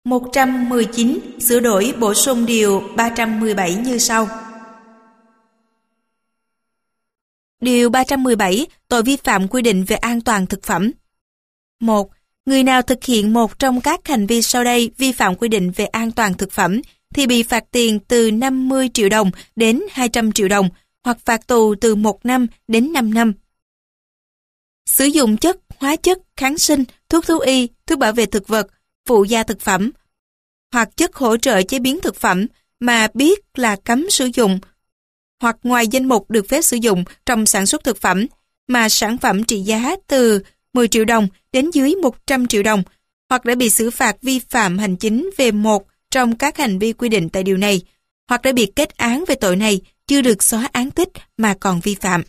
119. Sửa đổi bổ sung điều 317 như sau. Điều 317. Tội vi phạm quy định về an toàn thực phẩm. 1. Người nào thực hiện một trong các hành vi sau đây vi phạm quy định về an toàn thực phẩm thì bị phạt tiền từ 50 triệu đồng đến 200 triệu đồng hoặc phạt tù từ 1 năm đến 5 năm. Sử dụng chất, hóa chất, kháng sinh, thuốc thú y, thuốc bảo vệ thực vật, phụ gia thực phẩm hoặc chất hỗ trợ chế biến thực phẩm mà biết là cấm sử dụng hoặc ngoài danh mục được phép sử dụng trong sản xuất thực phẩm mà sản phẩm trị giá từ 10 triệu đồng đến dưới 100 triệu đồng hoặc đã bị xử phạt vi phạm hành chính về một trong các hành vi quy định tại điều này hoặc đã bị kết án về tội này chưa được xóa án tích mà còn vi phạm.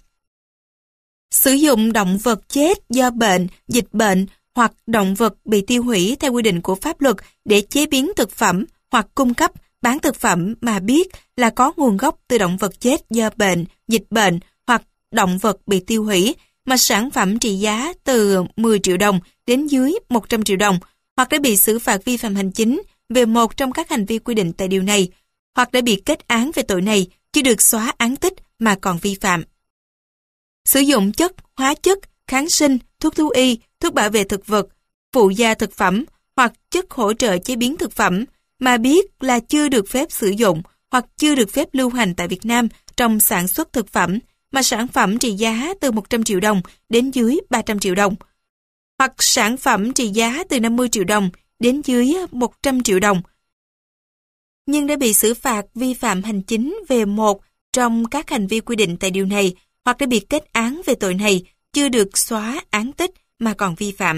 Sử dụng động vật chết do bệnh, dịch bệnh hoặc động vật bị tiêu hủy theo quy định của pháp luật để chế biến thực phẩm hoặc cung cấp, bán thực phẩm mà biết là có nguồn gốc từ động vật chết do bệnh, dịch bệnh hoặc động vật bị tiêu hủy mà sản phẩm trị giá từ 10 triệu đồng đến dưới 100 triệu đồng hoặc đã bị xử phạt vi phạm hành chính về một trong các hành vi quy định tại điều này hoặc đã bị kết án về tội này chưa được xóa án tích mà còn vi phạm. Sử dụng chất, hóa chất, kháng sinh, thuốc thú y, thuốc bảo vệ thực vật, phụ gia thực phẩm hoặc chất hỗ trợ chế biến thực phẩm mà biết là chưa được phép sử dụng hoặc chưa được phép lưu hành tại Việt Nam trong sản xuất thực phẩm mà sản phẩm trị giá từ 100 triệu đồng đến dưới 300 triệu đồng hoặc sản phẩm trị giá từ 50 triệu đồng đến dưới 100 triệu đồng nhưng đã bị xử phạt vi phạm hành chính về một trong các hành vi quy định tại điều này hoặc đã bị kết án về tội này chưa được xóa án tích mà còn vi phạm.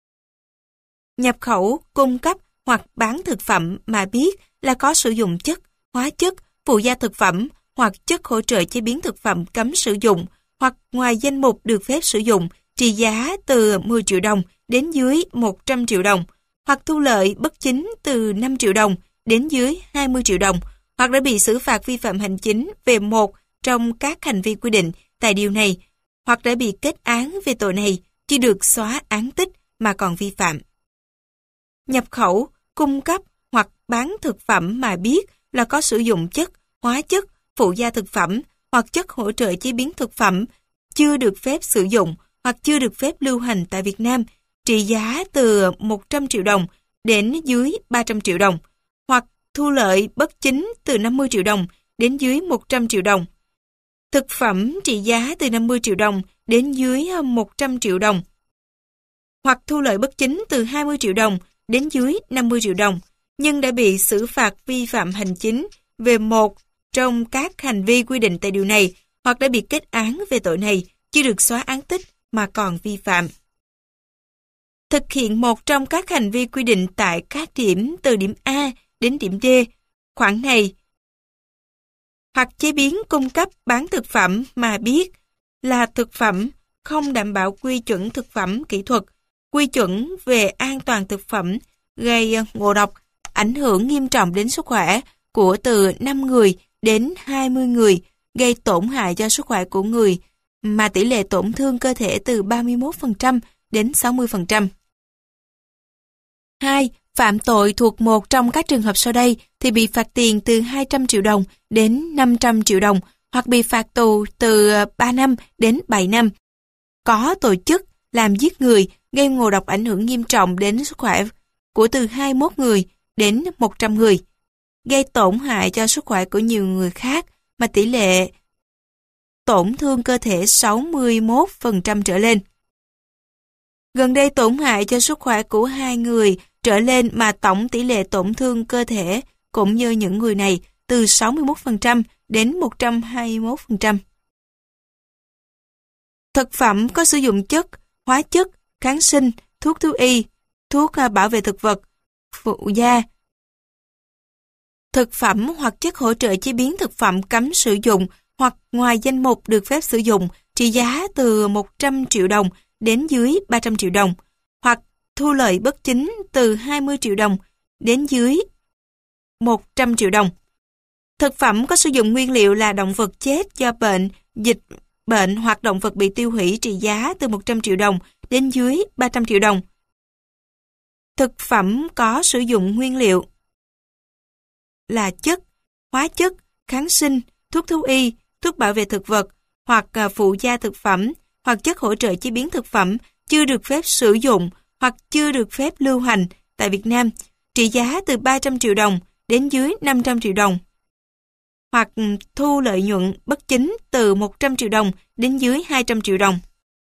Nhập khẩu, cung cấp hoặc bán thực phẩm mà biết là có sử dụng chất, hóa chất, phụ gia thực phẩm hoặc chất hỗ trợ chế biến thực phẩm cấm sử dụng hoặc ngoài danh mục được phép sử dụng trị giá từ 10 triệu đồng đến dưới 100 triệu đồng hoặc thu lợi bất chính từ 5 triệu đồng đến dưới 20 triệu đồng hoặc đã bị xử phạt vi phạm hành chính về một trong các hành vi quy định tại điều này hoặc đã bị kết án về tội này chưa được xóa án tích mà còn vi phạm. Nhập khẩu, cung cấp hoặc bán thực phẩm mà biết là có sử dụng chất, hóa chất, phụ gia thực phẩm hoặc chất hỗ trợ chế biến thực phẩm chưa được phép sử dụng hoặc chưa được phép lưu hành tại Việt Nam trị giá từ 100 triệu đồng đến dưới 300 triệu đồng hoặc thu lợi bất chính từ 50 triệu đồng đến dưới 100 triệu đồng. Thực phẩm trị giá từ 50 triệu đồng đến dưới 100 triệu đồng hoặc thu lợi bất chính từ 20 triệu đồng đến dưới 50 triệu đồng nhưng đã bị xử phạt vi phạm hành chính về một trong các hành vi quy định tại điều này hoặc đã bị kết án về tội này chưa được xóa án tích mà còn vi phạm. Thực hiện một trong các hành vi quy định tại các điểm từ điểm A đến điểm D, khoản này hoặc chế biến, cung cấp, bán thực phẩm mà biết là thực phẩm không đảm bảo quy chuẩn thực phẩm kỹ thuật, quy chuẩn về an toàn thực phẩm, gây ngộ độc, ảnh hưởng nghiêm trọng đến sức khỏe của từ 5 người đến 20 người, gây tổn hại cho sức khỏe của người, mà tỷ lệ tổn thương cơ thể từ 31% đến 60%. 2. Phạm tội thuộc một trong các trường hợp sau đây thì bị phạt tiền từ 200 triệu đồng đến 500 triệu đồng hoặc bị phạt tù từ 3 năm đến 7 năm. Có tổ chức làm giết người, gây ngộ độc ảnh hưởng nghiêm trọng đến sức khỏe của từ 21 người đến 100 người, gây tổn hại cho sức khỏe của nhiều người khác mà tỷ lệ tổn thương cơ thể 61% trở lên. Gần đây tổn hại cho sức khỏe của 2 người trở lên mà tổng tỷ lệ tổn thương cơ thể cũng như những người này từ 61% đến 121%. Thực phẩm có sử dụng chất, hóa chất, kháng sinh, thuốc thú y, thuốc bảo vệ thực vật, phụ gia. Thực phẩm hoặc chất hỗ trợ chế biến thực phẩm cấm sử dụng hoặc ngoài danh mục được phép sử dụng trị giá từ 100 triệu đồng đến dưới 300 triệu đồng hoặc thu lợi bất chính từ 20 triệu đồng đến dưới 100 triệu đồng. Thực phẩm có sử dụng nguyên liệu là động vật chết do bệnh, dịch bệnh hoặc động vật bị tiêu hủy trị giá từ 100 triệu đồng đến dưới 300 triệu đồng. Thực phẩm có sử dụng nguyên liệu là chất, hóa chất, kháng sinh, thuốc thú y, thuốc bảo vệ thực vật hoặc phụ gia thực phẩm hoặc chất hỗ trợ chế biến thực phẩm chưa được phép sử dụng hoặc chưa được phép lưu hành tại Việt Nam, trị giá từ 300 triệu đồng đến dưới 500 triệu đồng, hoặc thu lợi nhuận bất chính từ 100 triệu đồng đến dưới 200 triệu đồng.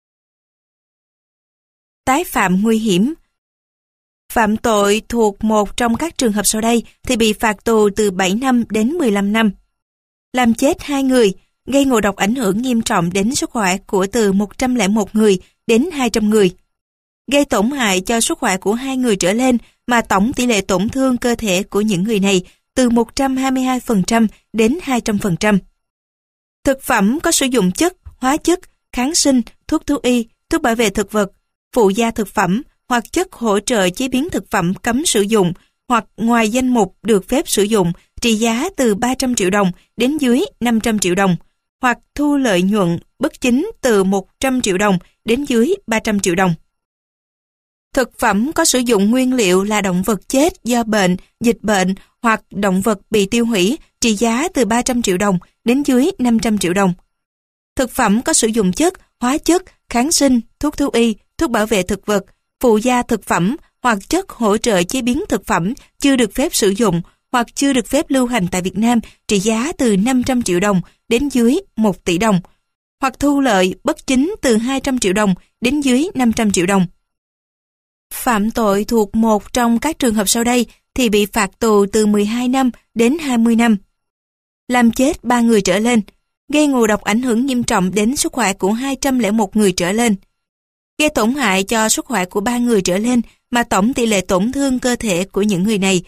Tái phạm nguy hiểm. Phạm tội thuộc một trong các trường hợp sau đây thì bị phạt tù từ 7 năm đến 15 năm. Làm chết 2 người, gây ngộ độc ảnh hưởng nghiêm trọng đến sức khỏe của từ 101 người đến 200 người. Gây tổn hại cho sức khỏe của 2 người trở lên mà tổng tỷ lệ tổn thương cơ thể của những người này từ 122% đến 200%. Thực phẩm có sử dụng chất, hóa chất, kháng sinh, thuốc thú y, thuốc bảo vệ thực vật, phụ gia thực phẩm hoặc chất hỗ trợ chế biến thực phẩm cấm sử dụng hoặc ngoài danh mục được phép sử dụng, trị giá từ 300 triệu đồng đến dưới 500 triệu đồng, hoặc thu lợi nhuận bất chính từ 100 triệu đồng đến dưới 300 triệu đồng. Thực phẩm có sử dụng nguyên liệu là động vật chết do bệnh, dịch bệnh hoặc động vật bị tiêu hủy, trị giá từ 300 triệu đồng đến dưới 500 triệu đồng. Thực phẩm có sử dụng chất, hóa chất, kháng sinh, thuốc thú y, thuốc bảo vệ thực vật, phụ gia thực phẩm hoặc chất hỗ trợ chế biến thực phẩm chưa được phép sử dụng hoặc chưa được phép lưu hành tại Việt Nam, trị giá từ 500 triệu đồng đến dưới 1 tỷ đồng, hoặc thu lợi bất chính từ 200 triệu đồng đến dưới 500 triệu đồng. Phạm tội thuộc một trong các trường hợp sau đây thì bị phạt tù từ 12 năm đến 20 năm. Làm chết 3 người trở lên, gây ngộ độc ảnh hưởng nghiêm trọng đến sức khỏe của 201 người trở lên, gây tổn hại cho sức khỏe của 3 người trở lên mà tổng tỷ lệ tổn thương cơ thể của những người này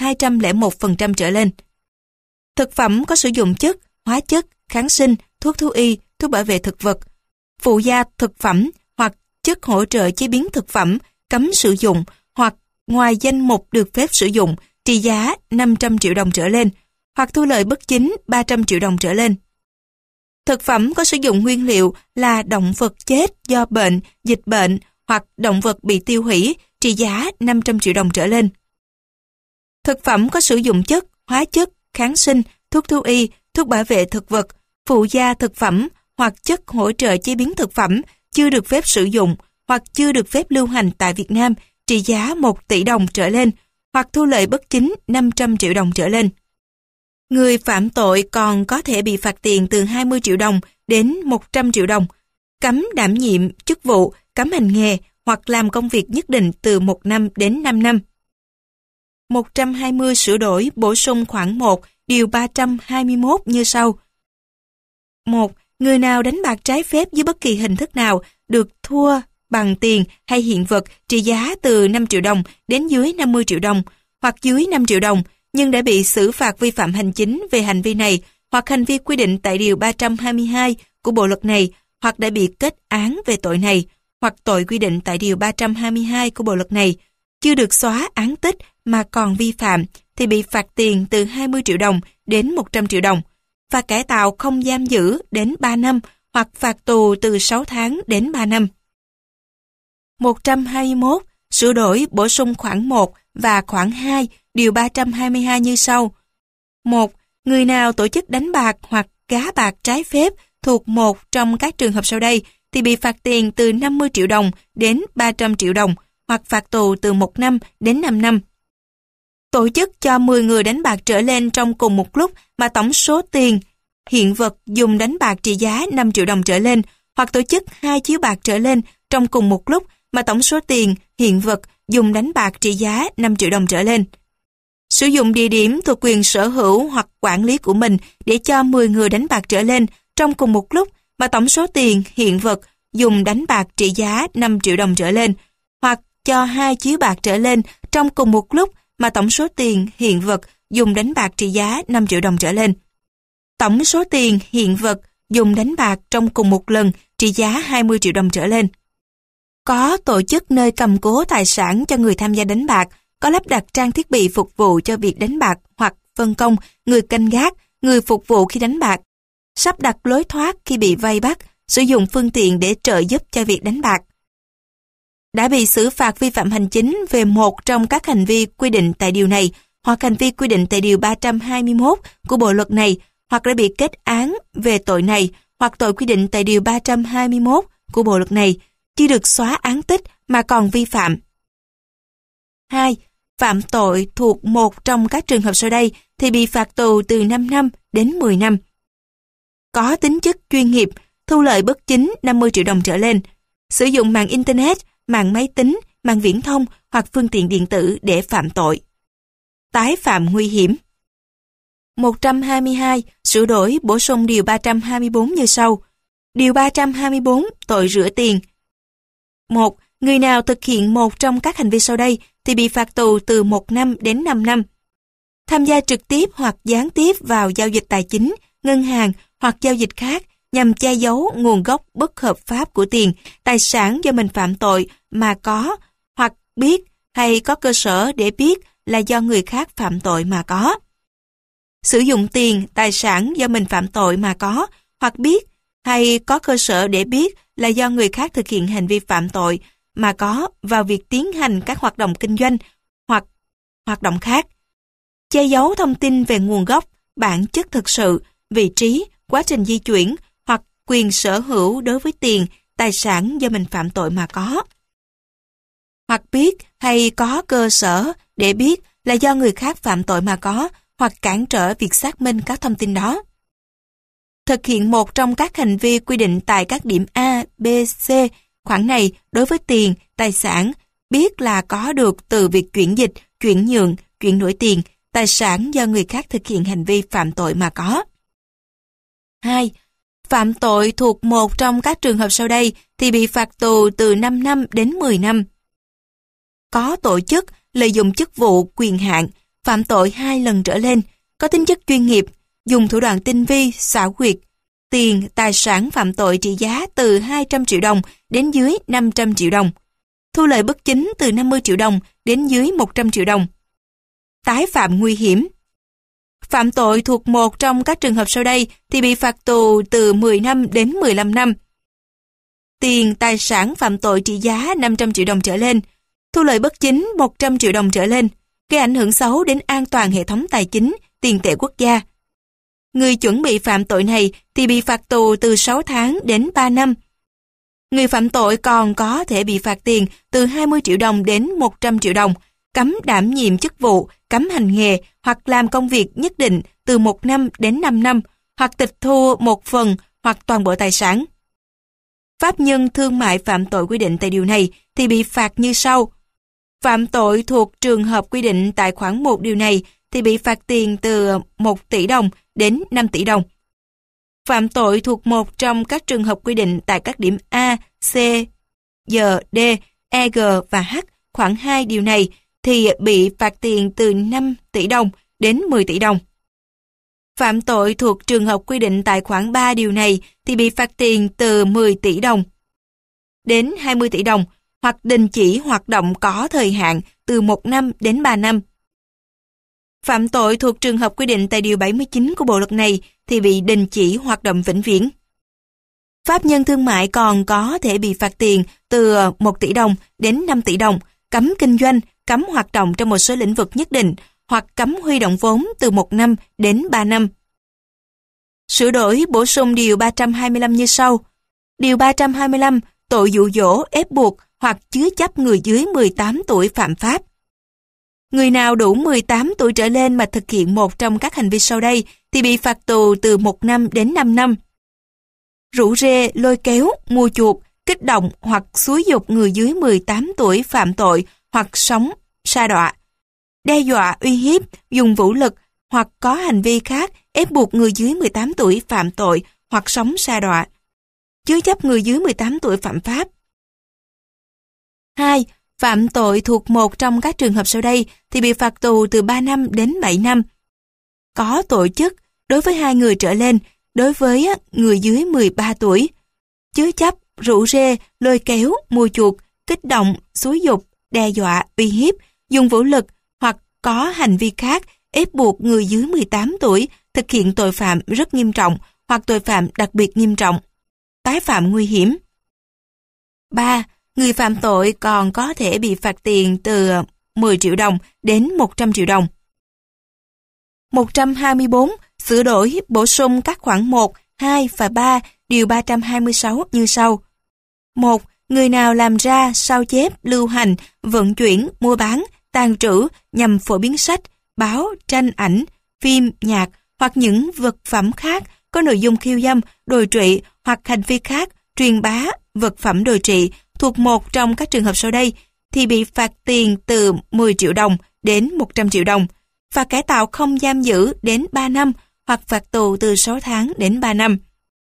201% trở lên. Thực phẩm có sử dụng chất, hóa chất, kháng sinh, thuốc thú y, thuốc bảo vệ thực vật, phụ gia thực phẩm hoặc chất hỗ trợ chế biến thực phẩm cấm sử dụng hoặc ngoài danh mục được phép sử dụng, trị giá 500 triệu đồng trở lên, hoặc thu lợi bất chính 300 triệu đồng trở lên. Thực phẩm có sử dụng nguyên liệu là động vật chết do bệnh, dịch bệnh hoặc động vật bị tiêu hủy, trị giá 500 triệu đồng trở lên. Thực phẩm có sử dụng chất, hóa chất, kháng sinh, thuốc thú y, thuốc bảo vệ thực vật, phụ gia thực phẩm hoặc chất hỗ trợ chế biến thực phẩm chưa được phép sử dụng hoặc chưa được phép lưu hành tại Việt Nam, trị giá 1 tỷ đồng trở lên, hoặc thu lợi bất chính 500 triệu đồng trở lên. Người phạm tội còn có thể bị phạt tiền từ 20 triệu đồng đến 100 triệu đồng, cấm đảm nhiệm chức vụ, cấm hành nghề hoặc làm công việc nhất định từ 1 năm đến 5 năm. 120 sửa đổi bổ sung khoản 1 điều 321 như sau. 1. Người nào đánh bạc trái phép dưới bất kỳ hình thức nào được thua bằng tiền hay hiện vật trị giá từ 5 triệu đồng đến dưới 50 triệu đồng hoặc dưới 5 triệu đồng nhưng đã bị xử phạt vi phạm hành chính về hành vi này hoặc hành vi quy định tại điều 322 của bộ luật này hoặc đã bị kết án về tội này hoặc tội quy định tại điều 322 của bộ luật này, chưa được xóa án tích mà còn vi phạm thì bị phạt tiền từ 20 triệu đồng đến 100 triệu đồng, phạt cải tạo không giam giữ đến 3 năm hoặc phạt tù từ 6 tháng đến 3 năm. 121. Sửa đổi bổ sung khoản 1 và khoản 2 điều 322 như sau. 1. Người nào tổ chức đánh bạc hoặc gá bạc trái phép thuộc một trong các trường hợp sau đây thì bị phạt tiền từ 50 triệu đồng đến 300 triệu đồng hoặc phạt tù từ 1 năm đến 5 năm. Tổ chức cho 10 người đánh bạc trở lên trong cùng một lúc mà tổng số tiền hiện vật dùng đánh bạc trị giá 5 triệu đồng trở lên, hoặc tổ chức 2 chiếu bạc trở lên trong cùng một lúc mà tổng số tiền hiện vật dùng đánh bạc trị giá 5 triệu đồng trở lên. Sử dụng địa điểm thuộc quyền sở hữu hoặc quản lý của mình để cho 10 người đánh bạc trở lên trong cùng một lúc mà tổng số tiền hiện vật dùng đánh bạc trị giá 5 triệu đồng trở lên, hoặc cho 2 chiếu bạc trở lên trong cùng một lúc mà tổng số tiền hiện vật dùng đánh bạc trị giá 5 triệu đồng trở lên. Tổng số tiền hiện vật dùng đánh bạc trong cùng một lần trị giá 20 triệu đồng trở lên. Có tổ chức nơi cầm cố tài sản cho người tham gia đánh bạc, có lắp đặt trang thiết bị phục vụ cho việc đánh bạc hoặc phân công người canh gác, người phục vụ khi đánh bạc, sắp đặt lối thoát khi bị vây bắt, sử dụng phương tiện để trợ giúp cho việc đánh bạc. đã bị xử phạt vi phạm hành chính về một trong các hành vi quy định tại điều này, hoặc hành vi quy định tại điều 321 của bộ luật này, hoặc đã bị kết án về tội này, hoặc tội quy định tại điều 321 của bộ luật này, chưa được xóa án tích mà còn vi phạm. 2. Phạm tội thuộc một trong các trường hợp sau đây thì bị phạt tù từ 5 năm đến 10 năm. Có tính chất chuyên nghiệp, thu lợi bất chính 50 triệu đồng trở lên, sử dụng mạng Internet, mạng máy tính, mạng viễn thông hoặc phương tiện điện tử để phạm tội. Tái phạm nguy hiểm. 122. Sửa đổi bổ sung điều 324 như sau. Điều 324. Tội rửa tiền. 1. Người nào thực hiện một trong các hành vi sau đây thì bị phạt tù từ 1 năm đến 5 năm. Tham gia trực tiếp hoặc gián tiếp vào giao dịch tài chính, ngân hàng hoặc giao dịch khác nhằm che giấu nguồn gốc bất hợp pháp của tiền, tài sản do mình phạm tội mà có, hoặc biết hay có cơ sở để biết là do người khác phạm tội mà có. Sử dụng tiền, tài sản do mình phạm tội mà có, hoặc biết hay có cơ sở để biết là do người khác thực hiện hành vi phạm tội mà có vào việc tiến hành các hoạt động kinh doanh hoặc hoạt động khác. Che giấu thông tin về nguồn gốc, bản chất thực sự, vị trí, quá trình di chuyển hoặc quyền sở hữu đối với tiền, tài sản do mình phạm tội mà có. Hoặc biết hay có cơ sở để biết là do người khác phạm tội mà có, hoặc cản trở việc xác minh các thông tin đó. Thực hiện một trong các hành vi quy định tại các điểm A, B, C khoản này đối với tiền, tài sản, biết là có được từ việc chuyển dịch, chuyển nhượng, chuyển đổi tiền, tài sản do người khác thực hiện hành vi phạm tội mà có. 2. Phạm tội thuộc một trong các trường hợp sau đây thì bị phạt tù từ 5 năm đến 10 năm. Có tổ chức, lợi dụng chức vụ, quyền hạn, phạm tội 2 lần trở lên, có tính chất chuyên nghiệp, dùng thủ đoạn tinh vi, xảo quyệt, tiền, tài sản phạm tội trị giá từ 200 triệu đồng đến dưới 500 triệu đồng, thu lợi bất chính từ 50 triệu đồng đến dưới 100 triệu đồng. Tái phạm nguy hiểm. Phạm tội thuộc một trong các trường hợp sau đây thì bị phạt tù từ 10 năm đến 15 năm. Tiền, tài sản phạm tội trị giá 500 triệu đồng trở lên, thu lợi bất chính 100 triệu đồng trở lên, gây ảnh hưởng xấu đến an toàn hệ thống tài chính, tiền tệ quốc gia. Người chuẩn bị phạm tội này thì bị phạt tù từ 6 tháng đến 3 năm. Người phạm tội còn có thể bị phạt tiền từ 20 triệu đồng đến 100 triệu đồng, cấm đảm nhiệm chức vụ, cấm hành nghề hoặc làm công việc nhất định từ 1 năm đến 5 năm, hoặc tịch thu một phần hoặc toàn bộ tài sản. Pháp nhân thương mại phạm tội quy định tại điều này thì bị phạt như sau. Phạm tội thuộc trường hợp quy định tại khoản 1 điều này thì bị phạt tiền từ 1 tỷ đồng đến 5 tỷ đồng. Phạm tội thuộc một trong các trường hợp quy định tại các điểm A, C, D, E, G và H khoản 2 điều này thì bị phạt tiền từ 5 tỷ đồng đến 10 tỷ đồng. Phạm tội thuộc trường hợp quy định tại khoản 3 điều này thì bị phạt tiền từ 10 tỷ đồng đến 20 tỷ đồng, hoặc đình chỉ hoạt động có thời hạn từ 1 năm đến 3 năm. Phạm tội thuộc trường hợp quy định tại điều 79 của bộ luật này thì bị đình chỉ hoạt động vĩnh viễn. Pháp nhân thương mại còn có thể bị phạt tiền từ 1 tỷ đồng đến 5 tỷ đồng, cấm kinh doanh, cấm hoạt động trong một số lĩnh vực nhất định, hoặc cấm huy động vốn từ 1 năm đến 3 năm. Sửa đổi bổ sung điều 325 như sau. Điều 325, tội dụ dỗ, ép buộc hoặc chứa chấp người dưới 18 tuổi phạm pháp. Người nào đủ 18 tuổi trở lên mà thực hiện một trong các hành vi sau đây thì bị phạt tù từ 1 năm đến 5 năm. Rủ rê, lôi kéo, mua chuộc, kích động hoặc xúi giục người dưới 18 tuổi phạm tội hoặc sống, sa đọa. Đe dọa, uy hiếp, dùng vũ lực hoặc có hành vi khác ép buộc người dưới 18 tuổi phạm tội hoặc sống sa đọa. Chứa chấp người dưới 18 tuổi phạm pháp. 2. Phạm tội thuộc một trong các trường hợp sau đây thì bị phạt tù từ 3 năm đến 7 năm. Có tổ chức đối với 2 người trở lên, đối với người dưới 13 tuổi. Chứa chấp, rủ rê, lôi kéo, mua chuộc, kích động, xúi giục, đe dọa, uy hiếp, dùng vũ lực hoặc có hành vi khác ép buộc người dưới 18 tuổi thực hiện tội phạm rất nghiêm trọng hoặc tội phạm đặc biệt nghiêm trọng. Tái phạm nguy hiểm. 3. người phạm tội còn có thể bị phạt tiền từ 10 triệu đồng đến 100 triệu đồng. 124. Sửa đổi, bổ sung các khoản 1, 2 và 3 điều 326 như sau. 1. Người nào làm ra, sao chép, lưu hành, vận chuyển, mua bán, tàng trữ nhằm phổ biến sách, báo, tranh ảnh, phim, nhạc hoặc những vật phẩm khác có nội dung khiêu dâm, đồi trụy hoặc hành vi khác, truyền bá vật phẩm đồi trụy thuộc một trong các trường hợp sau đây thì bị phạt tiền từ 10 triệu đồng đến 100 triệu đồng, phạt cải tạo không giam giữ đến 3 năm hoặc phạt tù từ 6 tháng đến 3 năm.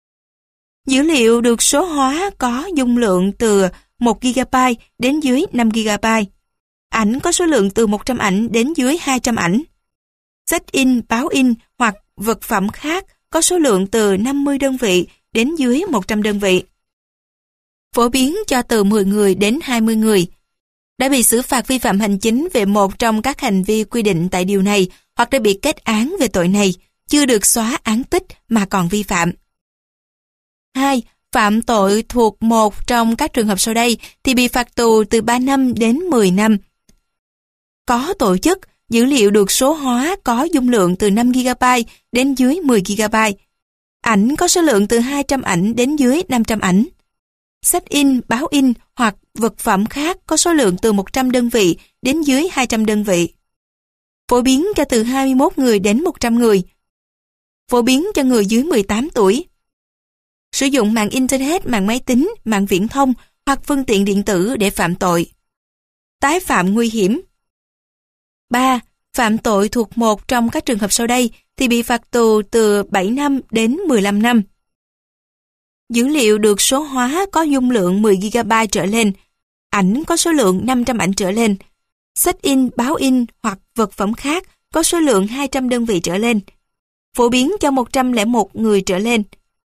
Dữ liệu được số hóa có dung lượng từ 1 GB đến dưới 5 GB. Ảnh có số lượng từ 100 ảnh đến dưới 200 ảnh. Sách in, báo in hoặc vật phẩm khác có số lượng từ 50 đơn vị đến dưới 100 đơn vị. Phổ biến cho từ 10 người đến 20 người. Đã bị xử phạt vi phạm hành chính về một trong các hành vi quy định tại điều này hoặc đã bị kết án về tội này, chưa được xóa án tích mà còn vi phạm. 2. Phạm tội thuộc một trong các trường hợp sau đây thì bị phạt tù từ 3 năm đến 10 năm. Có tổ chức, dữ liệu được số hóa có dung lượng từ 5 GB đến dưới 10 GB. Ảnh có số lượng từ 200 ảnh đến dưới 500 ảnh. Sách in, báo in hoặc vật phẩm khác có số lượng từ 100 đơn vị đến dưới 200 đơn vị. Phổ biến cho từ 21 người đến 100 người. Phổ biến cho người dưới 18 tuổi. Sử dụng mạng Internet, mạng máy tính, mạng viễn thông hoặc phương tiện điện tử để phạm tội. Tái phạm nguy hiểm. 3. Phạm tội thuộc một trong các trường hợp sau đây thì bị phạt tù từ 7 năm đến 15 năm. Dữ liệu được số hóa có dung lượng 10 GB trở lên. Ảnh có số lượng 500 ảnh trở lên. Sách in, báo in hoặc vật phẩm khác có số lượng 200 đơn vị trở lên. Phổ biến cho 101 người trở lên.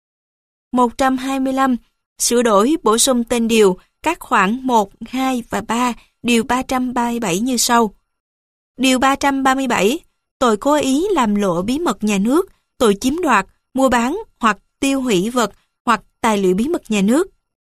125. Sửa đổi, bổ sung tên điều các khoản 1, 2 và 3 điều 337 như sau. Điều 337. Tội cố ý làm lộ bí mật nhà nước, tội chiếm đoạt, mua bán hoặc tiêu hủy vật hoặc tài liệu bí mật nhà nước.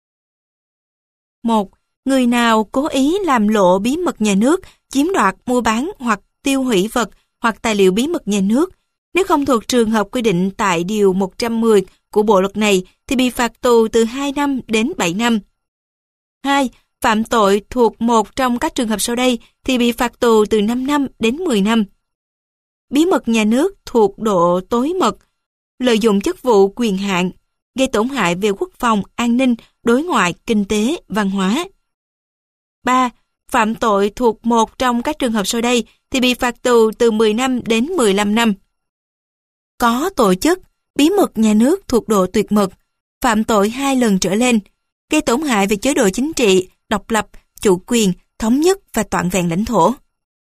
1. Người nào cố ý làm lộ bí mật nhà nước, chiếm đoạt, mua bán hoặc tiêu hủy vật hoặc tài liệu bí mật nhà nước, nếu không thuộc trường hợp quy định tại Điều 110 của Bộ Luật này thì bị phạt tù từ 2 năm đến 7 năm. 2. Phạm tội thuộc một trong các trường hợp sau đây thì bị phạt tù từ 5 năm đến 10 năm. Bí mật nhà nước thuộc độ tối mật, lợi dụng chức vụ quyền hạn, gây tổn hại về quốc phòng, an ninh, đối ngoại, kinh tế, văn hóa. 3. Phạm tội thuộc một trong các trường hợp sau đây thì bị phạt tù từ 10 năm đến 15 năm. Có tổ chức, bí mật nhà nước thuộc độ tuyệt mật, phạm tội 2 lần trở lên, gây tổn hại về chế độ chính trị, độc lập, chủ quyền, thống nhất và toàn vẹn lãnh thổ.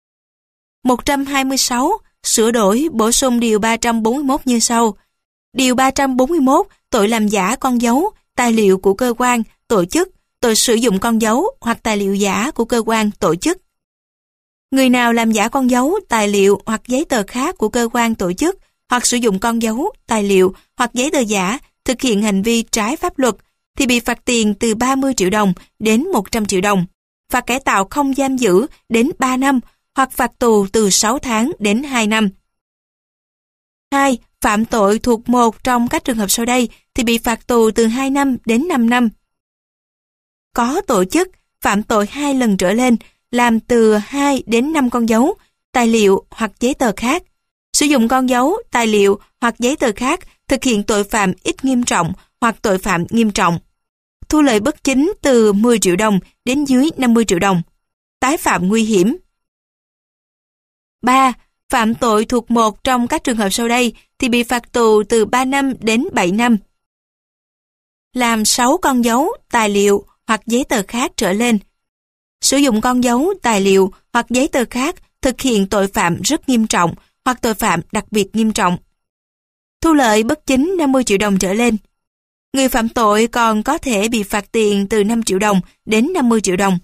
126. Sửa đổi, bổ sung Điều 341 như sau. Điều 341. Tội làm giả con dấu, tài liệu của cơ quan, tổ chức, tội sử dụng con dấu hoặc tài liệu giả của cơ quan, tổ chức. Người nào làm giả con dấu, tài liệu hoặc giấy tờ khác của cơ quan, tổ chức hoặc sử dụng con dấu, tài liệu hoặc giấy tờ giả thực hiện hành vi trái pháp luật thì bị phạt tiền từ 30 triệu đồng đến 100 triệu đồng, phạt cải tạo không giam giữ đến 3 năm hoặc phạt tù từ 6 tháng đến 2 năm. 2. Phạm tội thuộc một trong các trường hợp sau đây thì bị phạt tù từ 2 năm đến 5 năm. Có tổ chức, phạm tội 2 lần trở lên, làm từ 2 đến 5 con dấu, tài liệu hoặc giấy tờ khác, sử dụng con dấu, tài liệu hoặc giấy tờ khác thực hiện tội phạm ít nghiêm trọng hoặc tội phạm nghiêm trọng. Thu lợi bất chính từ 10 triệu đồng đến dưới 50 triệu đồng. Tái phạm nguy hiểm. 3. Phạm tội thuộc một trong các trường hợp sau đây thì bị phạt tù từ 3 năm đến 7 năm. Làm 6 con dấu, tài liệu hoặc giấy tờ khác trở lên. Sử dụng con dấu, tài liệu hoặc giấy tờ khác thực hiện tội phạm rất nghiêm trọng hoặc tội phạm đặc biệt nghiêm trọng. Thu lợi bất chính 50 triệu đồng trở lên. Người phạm tội còn có thể bị phạt tiền từ 5 triệu đồng đến 50 triệu đồng.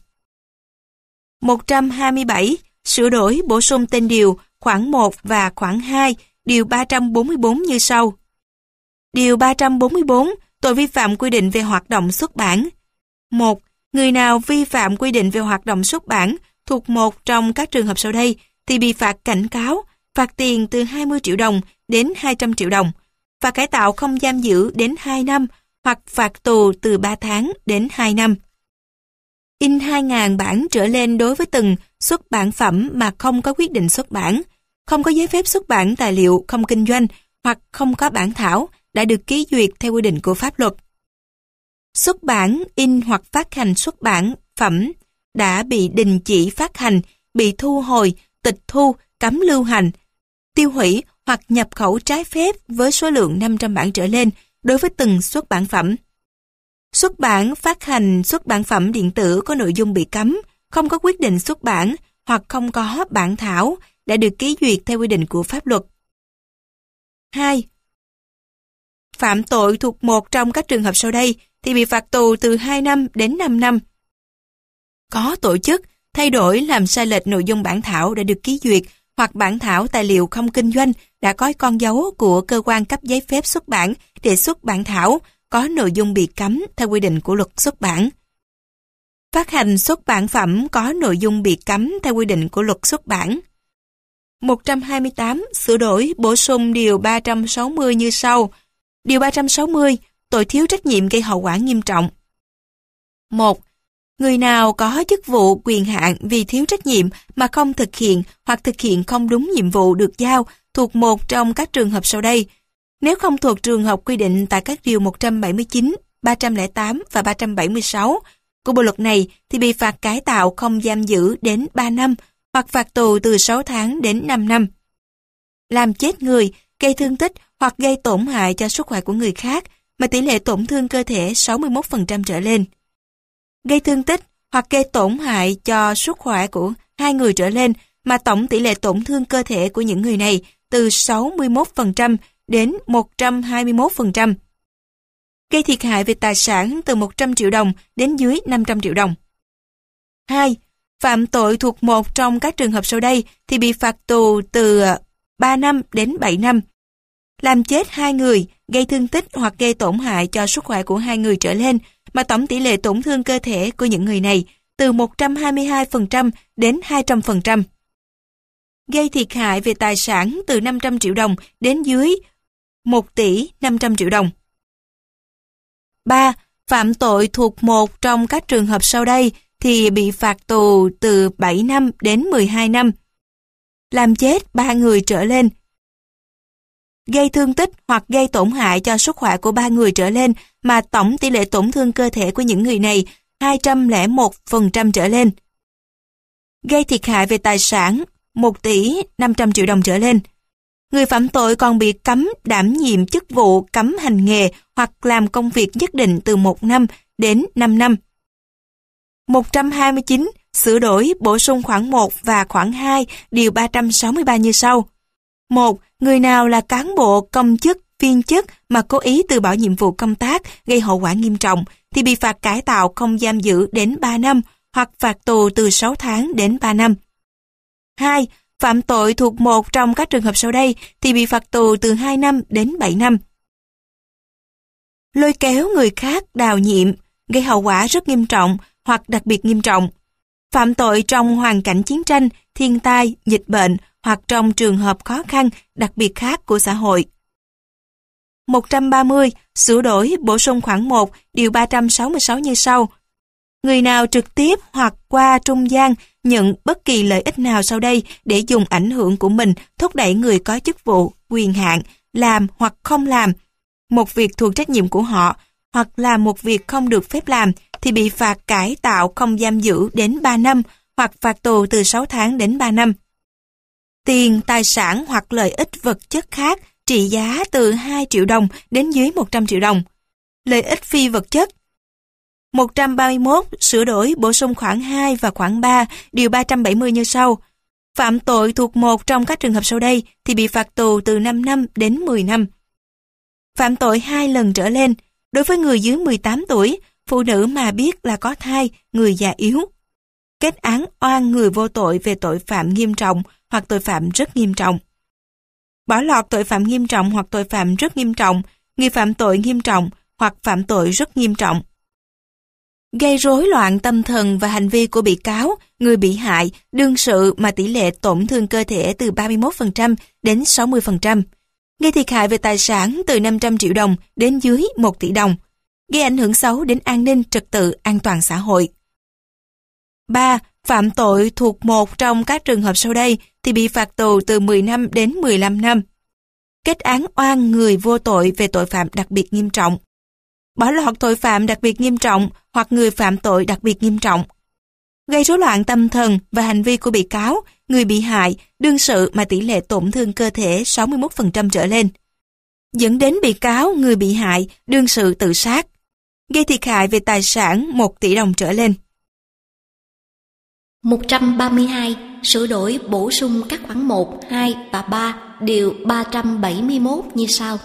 127. Sửa đổi, bổ sung tên điều, khoản 1 và khoản 2, Điều 344 như sau. Điều 344. Tội vi phạm quy định về hoạt động xuất bản. 1. Người nào vi phạm quy định về hoạt động xuất bản thuộc một trong các trường hợp sau đây thì bị phạt cảnh cáo, phạt tiền từ 20 triệu đồng đến 200 triệu đồng, phạt cải tạo không giam giữ đến 2 năm hoặc phạt tù từ 3 tháng đến 2 năm. In 2.000 bản trở lên đối với từng xuất bản phẩm mà không có quyết định xuất bản, không có giấy phép xuất bản tài liệu không kinh doanh hoặc không có bản thảo đã được ký duyệt theo quy định của pháp luật. Xuất bản, in hoặc phát hành xuất bản phẩm đã bị đình chỉ phát hành, bị thu hồi, tịch thu, cấm lưu hành, tiêu hủy hoặc nhập khẩu trái phép với số lượng 500 bản trở lên đối với từng xuất bản phẩm. Xuất bản, phát hành xuất bản phẩm điện tử có nội dung bị cấm, không có quyết định xuất bản hoặc không có bản thảo đã được ký duyệt theo quy định của pháp luật. 2. Phạm tội thuộc một trong các trường hợp sau đây thì bị phạt tù từ 2 năm đến 5 năm. Có tổ chức, thay đổi làm sai lệch nội dung bản thảo đã được ký duyệt hoặc bản thảo tài liệu không kinh doanh đã có con dấu của cơ quan cấp giấy phép xuất bản để xuất bản thảo có nội dung bị cấm theo quy định của luật xuất bản. Phát hành xuất bản phẩm có nội dung bị cấm theo quy định của luật xuất bản. 128. Sửa đổi, bổ sung điều 360 như sau. Điều 360. Tội thiếu trách nhiệm gây hậu quả nghiêm trọng. 1. Người nào có chức vụ quyền hạn vì thiếu trách nhiệm mà không thực hiện hoặc thực hiện không đúng nhiệm vụ được giao thuộc một trong các trường hợp sau đây. Nếu không thuộc trường hợp quy định tại các điều 179, 308 và 376 của bộ luật này thì bị phạt cải tạo không giam giữ đến 3 năm hoặc phạt tù từ 6 tháng đến 5 năm. Làm chết người, gây thương tích hoặc gây tổn hại cho sức khỏe của người khác mà tỷ lệ tổn thương cơ thể 61% trở lên. Gây thương tích hoặc gây tổn hại cho sức khỏe của 2 người trở lên mà tổng tỷ lệ tổn thương cơ thể của những người này từ 61% đến 121%. Gây thiệt hại về tài sản từ 100 triệu đồng đến dưới 500 triệu đồng. 2. Phạm tội thuộc một trong các trường hợp sau đây thì bị phạt tù từ 3 năm đến 7 năm. Làm chết 2 người, gây thương tích hoặc gây tổn hại cho sức khỏe của 2 người trở lên mà tổng tỷ lệ tổn thương cơ thể của những người này từ 122% đến 200%. Gây thiệt hại về tài sản từ 500 triệu đồng đến dưới 1 tỷ 500 triệu đồng. 3. Phạm tội thuộc một trong các trường hợp sau đây thì bị phạt tù từ 7 năm đến 12 năm. Làm chết 3 người trở lên. Gây thương tích hoặc gây tổn hại cho sức khỏe của 3 người trở lên mà tổng tỷ lệ tổn thương cơ thể của những người này 201% trở lên. Gây thiệt hại về tài sản 1 tỷ 500 triệu đồng trở lên. Người phạm tội còn bị cấm đảm nhiệm chức vụ, cấm hành nghề hoặc làm công việc nhất định từ 1 năm đến 5 năm. 129. Sửa đổi, bổ sung khoản 1 và khoản 2 điều 363 như sau. 1. Người nào là cán bộ, công chức, viên chức mà cố ý từ bỏ nhiệm vụ công tác gây hậu quả nghiêm trọng thì bị phạt cải tạo không giam giữ đến 3 năm hoặc phạt tù từ 6 tháng đến 3 năm. 2. Phạm tội thuộc một trong các trường hợp sau đây thì bị phạt tù từ 2 năm đến 7 năm. Lôi kéo người khác đào nhiệm, gây hậu quả rất nghiêm trọng hoặc đặc biệt nghiêm trọng. Phạm tội trong hoàn cảnh chiến tranh, thiên tai, dịch bệnh hoặc trong trường hợp khó khăn đặc biệt khác của xã hội. 130. Sửa đổi, bổ sung khoản 1, điều 366 như sau. Người nào trực tiếp hoặc qua trung gian nhận bất kỳ lợi ích nào sau đây để dùng ảnh hưởng của mình thúc đẩy người có chức vụ, quyền hạn, làm hoặc không làm một việc thuộc trách nhiệm của họ hoặc làm một việc không được phép làm thì bị phạt cải tạo không giam giữ đến 3 năm hoặc phạt tù từ 6 tháng đến 3 năm. Tiền, tài sản hoặc lợi ích vật chất khác trị giá từ 2 triệu đồng đến dưới 100 triệu đồng. Lợi ích phi vật chất. 131. Sửa đổi, bổ sung khoản 2 và khoản 3, điều 370 như sau. Phạm tội thuộc một trong các trường hợp sau đây thì bị phạt tù từ 5 năm đến 10 năm. Phạm tội 2 lần trở lên, đối với người dưới 18 tuổi, phụ nữ mà biết là có thai, người già yếu. Kết án oan người vô tội về tội phạm nghiêm trọng hoặc tội phạm rất nghiêm trọng. Bỏ lọt tội phạm nghiêm trọng hoặc tội phạm rất nghiêm trọng, người phạm tội nghiêm trọng hoặc phạm tội rất nghiêm trọng. gây rối loạn tâm thần và hành vi của bị cáo, người bị hại, đương sự mà tỷ lệ tổn thương cơ thể từ 31% đến 60%, gây thiệt hại về tài sản từ 500 triệu đồng đến dưới 1 tỷ đồng, gây ảnh hưởng xấu đến an ninh, trật tự, an toàn xã hội. 3. Phạm tội thuộc một trong các trường hợp sau đây thì bị phạt tù từ 10 năm đến 15 năm. Kết án oan người vô tội về tội phạm đặc biệt nghiêm trọng. Bỏ lọt tội phạm đặc biệt nghiêm trọng hoặc người phạm tội đặc biệt nghiêm trọng. Gây rối loạn tâm thần và hành vi của bị cáo, người bị hại, đương sự mà tỷ lệ tổn thương cơ thể 61% trở lên. Dẫn đến bị cáo, người bị hại, đương sự tự sát. Gây thiệt hại về tài sản 1 tỷ đồng trở lên. 132. Sửa đổi bổ sung các khoản 1, 2 và 3 điều 371 như sau.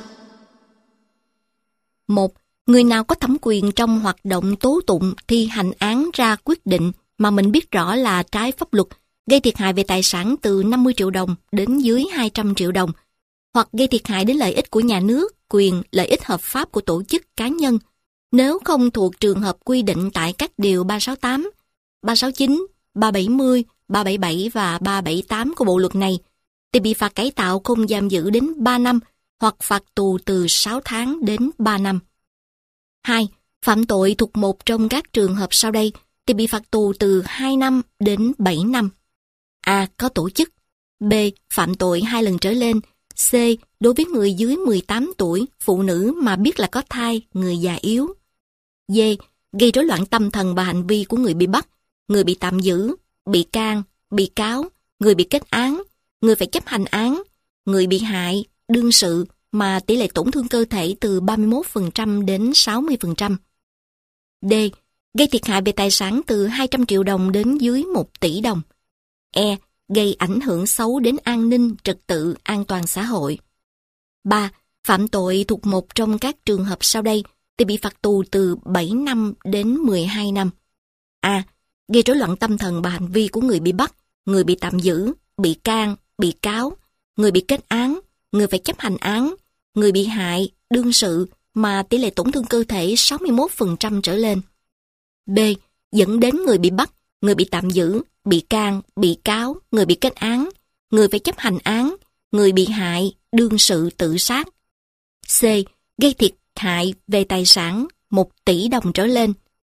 1. Người nào có thẩm quyền trong hoạt động tố tụng thi hành án ra quyết định mà mình biết rõ là trái pháp luật, gây thiệt hại về tài sản từ 50 triệu đồng đến dưới 200 triệu đồng, hoặc gây thiệt hại đến lợi ích của nhà nước, quyền, lợi ích hợp pháp của tổ chức cá nhân, nếu không thuộc trường hợp quy định tại các điều 368, 369, 370, 377 và 378 của bộ luật này, thì bị phạt cải tạo không giam giữ đến 3 năm hoặc phạt tù từ 6 tháng đến 3 năm. 2. Phạm tội thuộc một trong các trường hợp sau đây thì bị phạt tù từ 2 năm đến 7 năm. A. Có tổ chức. B. Phạm tội 2 lần trở lên. C. Đối với người dưới 18 tuổi, phụ nữ mà biết là có thai, người già yếu. D. Gây rối loạn tâm thần và hành vi của người bị bắt, người bị tạm giữ, bị can, bị cáo, người bị kết án, người phải chấp hành án, người bị hại, đương sự mà tỷ lệ tổn thương cơ thể từ 31% đến 60%. D. Gây thiệt hại về tài sản từ 200 triệu đồng đến dưới 1 tỷ đồng. E. Gây ảnh hưởng xấu đến an ninh, trật tự, an toàn xã hội. 3. Phạm tội thuộc một trong các trường hợp sau đây thì bị phạt tù từ 7 năm đến 12 năm. A. Gây rối loạn tâm thần và hành vi của người bị bắt, người bị tạm giữ, bị can, bị cáo, người bị kết án, người phải chấp hành án, người bị hại, đương sự mà tỷ lệ tổn thương cơ thể 61% trở lên. B. Dẫn đến người bị bắt, người bị tạm giữ, bị can, bị cáo, người bị kết án, người phải chấp hành án, người bị hại, đương sự tự sát. C. Gây thiệt hại về tài sản 1 tỷ đồng trở lên.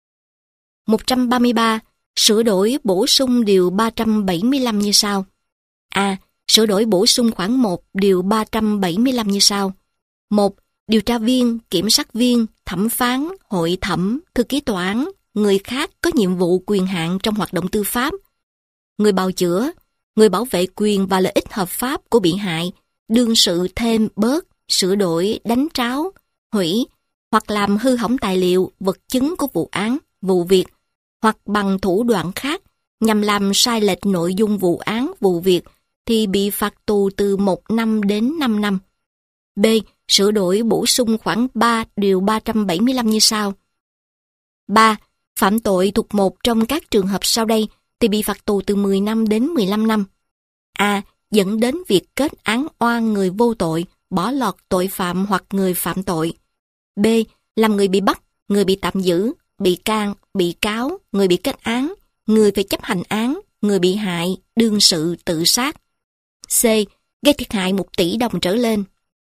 133. Sửa đổi bổ sung điều 375 như sau. A. Sửa đổi bổ sung khoản 1 điều 375 như sau. 1. Điều tra viên, kiểm sát viên, thẩm phán, hội thẩm, thư ký tòa án, người khác có nhiệm vụ quyền hạn trong hoạt động tư pháp, người bào chữa, người bảo vệ quyền và lợi ích hợp pháp của bị hại, đương sự thêm bớt, sửa đổi, đánh tráo, hủy hoặc làm hư hỏng tài liệu, vật chứng của vụ án, vụ việc, hoặc bằng thủ đoạn khác nhằm làm sai lệch nội dung vụ án, vụ việc thì bị phạt tù từ 1 năm đến 5 năm. B. Sửa đổi bổ sung khoản 3 điều 375 như sau. 3. Phạm tội thuộc một trong các trường hợp sau đây thì bị phạt tù từ 10 năm đến 15 năm. A. Dẫn đến việc kết án oan người vô tội, bỏ lọt tội phạm hoặc người phạm tội. B. Làm người bị bắt, người bị tạm giữ, bị can, bị cáo, người bị kết án, người phải chấp hành án, người bị hại, đương sự tự sát. C. Gây thiệt hại 1 tỷ đồng trở lên.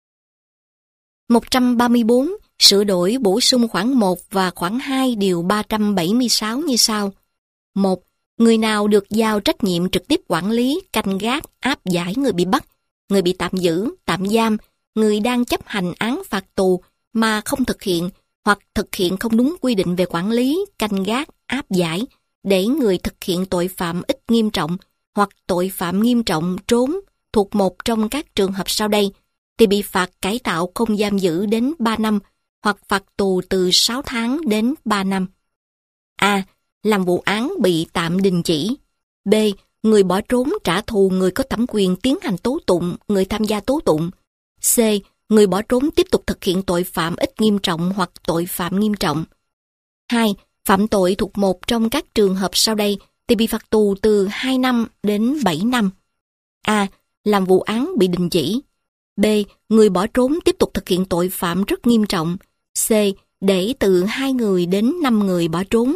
134. Sửa đổi bổ sung khoản 1 và khoản 2 điều 376 như sau. 1. Người nào được giao trách nhiệm trực tiếp quản lý, canh gác, áp giải người bị bắt, người bị tạm giữ, tạm giam, người đang chấp hành án phạt tù mà không thực hiện hoặc thực hiện không đúng quy định về quản lý, canh gác, áp giải để người thực hiện tội phạm ít nghiêm trọng hoặc tội phạm nghiêm trọng trốn thuộc một trong các trường hợp sau đây thì bị phạt cải tạo không giam giữ đến 3 năm hoặc phạt tù từ 6 tháng đến 3 năm. A. Làm vụ án bị tạm đình chỉ. B. Người bỏ trốn trả thù người có thẩm quyền tiến hành tố tụng, người tham gia tố tụng. C. Người bỏ trốn tiếp tục thực hiện tội phạm ít nghiêm trọng hoặc tội phạm nghiêm trọng. 2. Phạm tội thuộc một trong các trường hợp sau đây thì bị phạt tù từ 2 năm đến 7 năm. A. Làm vụ án bị đình chỉ. B. Người bỏ trốn tiếp tục thực hiện tội phạm rất nghiêm trọng. C. Để từ 2 người đến 5 người bỏ trốn,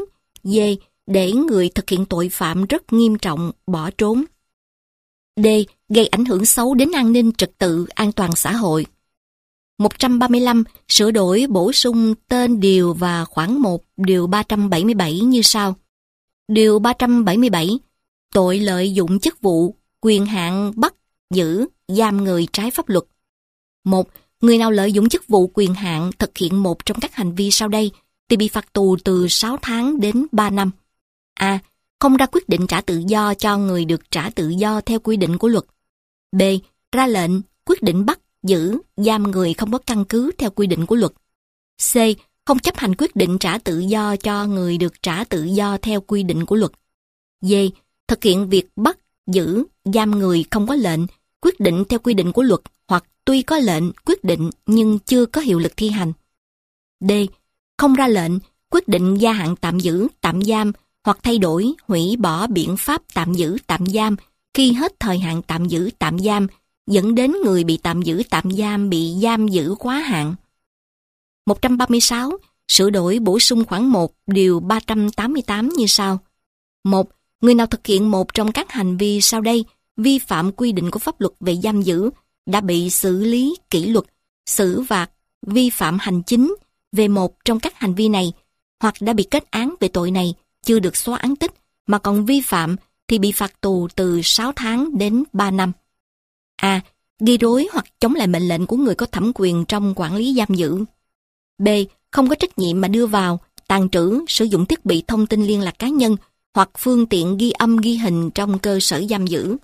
D. Để người thực hiện tội phạm rất nghiêm trọng bỏ trốn. D. Gây ảnh hưởng xấu đến an ninh trật tự, an toàn xã hội. 135. Sửa đổi bổ sung tên điều và khoản 1 điều 377 như sau. Điều 377. Tội lợi dụng chức vụ, quyền hạn bắt, giữ, giam người trái pháp luật. 1. Người nào lợi dụng chức vụ quyền hạn thực hiện một trong các hành vi sau đây thì bị phạt tù từ 6 tháng đến 3 năm. A. Không ra quyết định trả tự do cho người được trả tự do theo quy định của luật. B. Ra lệnh, quyết định bắt, giữ, giam người không có căn cứ theo quy định của luật. C. Không chấp hành quyết định trả tự do cho người được trả tự do theo quy định của luật. D. Thực hiện việc bắt, giữ, giam người không có lệnh, quyết định theo quy định của luật hoặc tuy có lệnh, quyết định nhưng chưa có hiệu lực thi hành. D. Không ra lệnh, quyết định gia hạn tạm giữ, tạm giam hoặc thay đổi, hủy bỏ biện pháp tạm giữ, tạm giam khi hết thời hạn tạm giữ, tạm giam dẫn đến người bị tạm giữ, tạm giam bị giam giữ quá hạn. 136. Sửa đổi bổ sung khoản 1 điều 388 như sau. 1. Người nào thực hiện một trong các hành vi sau đây vi phạm quy định của pháp luật về giam giữ đã bị xử lý kỷ luật, xử phạt, vi phạm hành chính về một trong các hành vi này hoặc đã bị kết án về tội này chưa được xóa án tích mà còn vi phạm thì bị phạt tù từ 6 tháng đến 3 năm. A. Gây rối hoặc chống lại mệnh lệnh của người có thẩm quyền trong quản lý giam giữ. B. Không có trách nhiệm mà đưa vào, tàng trữ, sử dụng thiết bị thông tin liên lạc cá nhân hoặc phương tiện ghi âm ghi hình trong cơ sở giam giữ.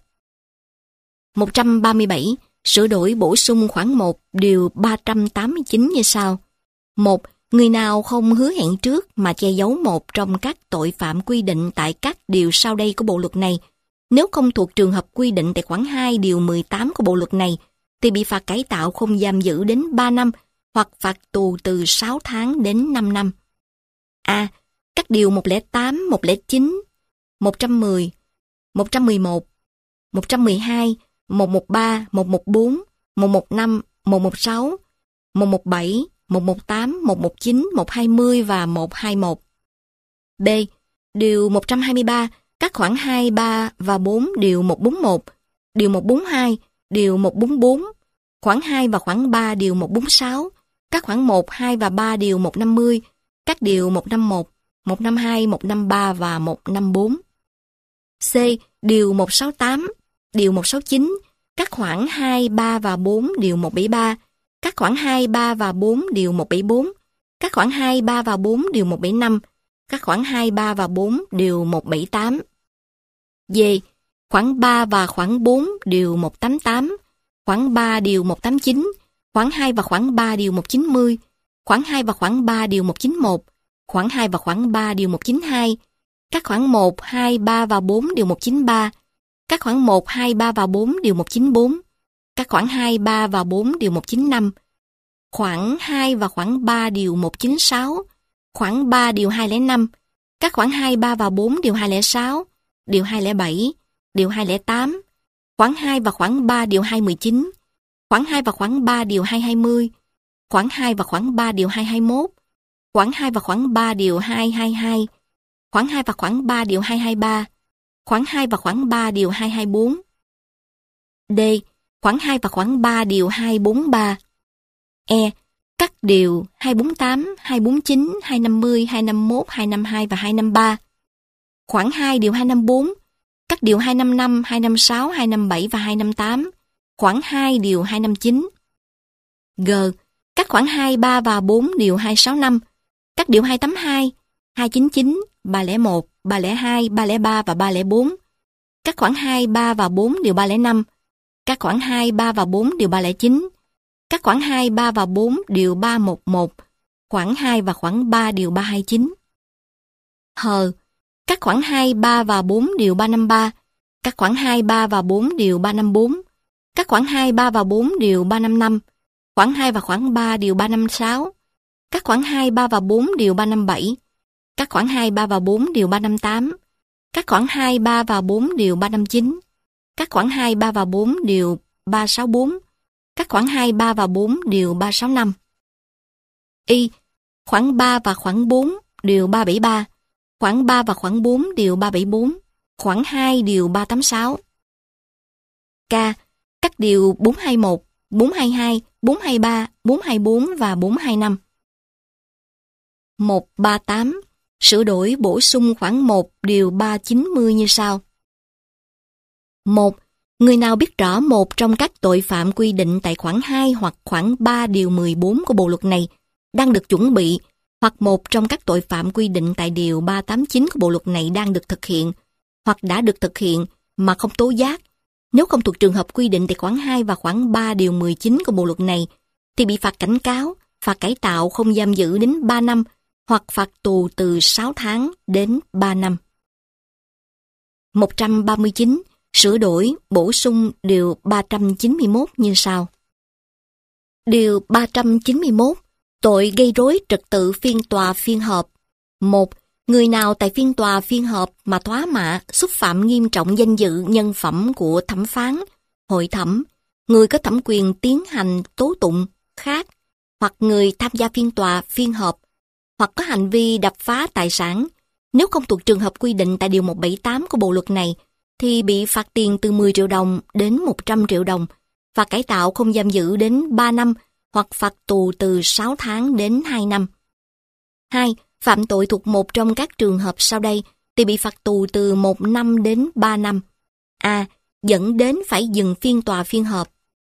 137. Sửa đổi bổ sung khoản 1 điều 389 như sau. 1. Người nào không hứa hẹn trước mà che giấu một trong các tội phạm quy định tại các điều sau đây của bộ luật này, nếu không thuộc trường hợp quy định tại khoản 2 điều 18 của bộ luật này, thì bị phạt cải tạo không giam giữ đến 3 năm hoặc phạt tù từ 6 tháng đến 5 năm. A. Các điều 108, 109, 110, 111, 112, 113, 114, 115, 116, 117, 118, 119, 120 và 121. B. Điều 123, các khoản 2, 3 và 4 điều 141, điều 142, điều 144, khoản 2 và khoản 3 điều 146, các khoản 1, 2 và 3 điều 150, các điều 151, 152, 153 và 154. C. Điều 168, điều 169, các khoản 2, 3 và 4 điều 173, các khoản 2, 3 và 4 điều 174, các khoản 2, 3 và 4 điều 175, các khoản 2, 3 và 4 điều 178. D. Khoản 3 và khoản 4 điều 188, khoản 3 điều 189, khoản 2 và khoản 3 điều 190, khoản 2 và khoản 3 điều 191, khoản 2 và khoản 3 điều 192, các khoản 1, 2, 3 và 4 điều 193, các khoản 1, 2, 3 và 4 điều 194, các khoản 2, 3 và 4 điều 195, khoản 2 và khoản 3 điều 196, khoản 3 điều 205, các khoản 2, 3 và 4 điều 206, điều 207, điều 208, khoản 2 và khoản 3 điều 219, khoản 2 và khoản 3 điều 220, khoản 2 và khoản 3 điều 221, khoản 2 và khoản 3 điều 222, khoản 2 và khoản 3 điều 223, khoản 2 và khoản 3 điều 224. D. Khoản 2 và khoản 3 điều 243. E. Các điều 248, 249, 250, 251, 252 và 253. Khoản 2 điều 254, các điều 255, 256, 257 và 258. Khoản 2 điều 259. G. Các khoản 2, 3 và 4 điều 265, các điều 282, 299, 301, 302, 303 và 304. Các khoản 2, 3 và 4 điều 305, các khoản 2, 3 và 4 điều 309, các khoản 2, 3 và 4 điều 311, khoản 2 và khoản 3 điều 329. H. Các khoản 2, 3 và 4 điều 353, các khoản 2, 3 và 4 điều 354, các khoản 2, 3 và 4 điều 355, khoản 2 và khoản 3 điều 356, các khoản 2, 3 và 4 điều 357, các khoản 2, 3 và 4 điều 358, các khoản 2, 3 và 4 điều 359, các khoản 2, 3 và 4 điều 364, các khoản 2, 3 và 4 điều 365. Y. Khoản 3 và khoản 4 điều 373, Khoản 3 và khoản 4 điều 374, khoản 2 điều 386. K. Các điều 421, 422, 423, 424 và 425. 138. Sửa đổi bổ sung khoản 1 điều 390 như sau. 1. Người nào biết rõ một trong các tội phạm quy định tại khoản 2 hoặc khoản 3 điều 14 của bộ luật này đang được chuẩn bị, hoặc một trong các tội phạm quy định tại điều 389 của bộ luật này đang được thực hiện, hoặc đã được thực hiện mà không tố giác, nếu không thuộc trường hợp quy định tại khoản 2 và khoản 3 điều 19 của bộ luật này, thì bị phạt cảnh cáo, phạt cải tạo không giam giữ đến 3 năm, hoặc phạt tù từ 6 tháng đến 3 năm. 139. Sửa đổi, bổ sung điều 391 như sau. Điều 391. Tội gây rối trật tự phiên tòa phiên họp. 1. Người nào tại phiên tòa phiên họp mà thóa mạ, xúc phạm nghiêm trọng danh dự nhân phẩm của thẩm phán, hội thẩm, người có thẩm quyền tiến hành tố tụng khác, hoặc người tham gia phiên tòa phiên họp, hoặc có hành vi đập phá tài sản, nếu không thuộc trường hợp quy định tại điều 178 của bộ luật này, thì bị phạt tiền từ 10 triệu đồng đến 100 triệu đồng, phạt cải tạo không giam giữ đến 3 năm, hoặc phạt tù từ 6 tháng đến 2 năm. 2. Phạm tội thuộc một trong các trường hợp sau đây thì bị phạt tù từ 1 năm đến 3 năm. A. Dẫn đến phải dừng phiên tòa phiên họp.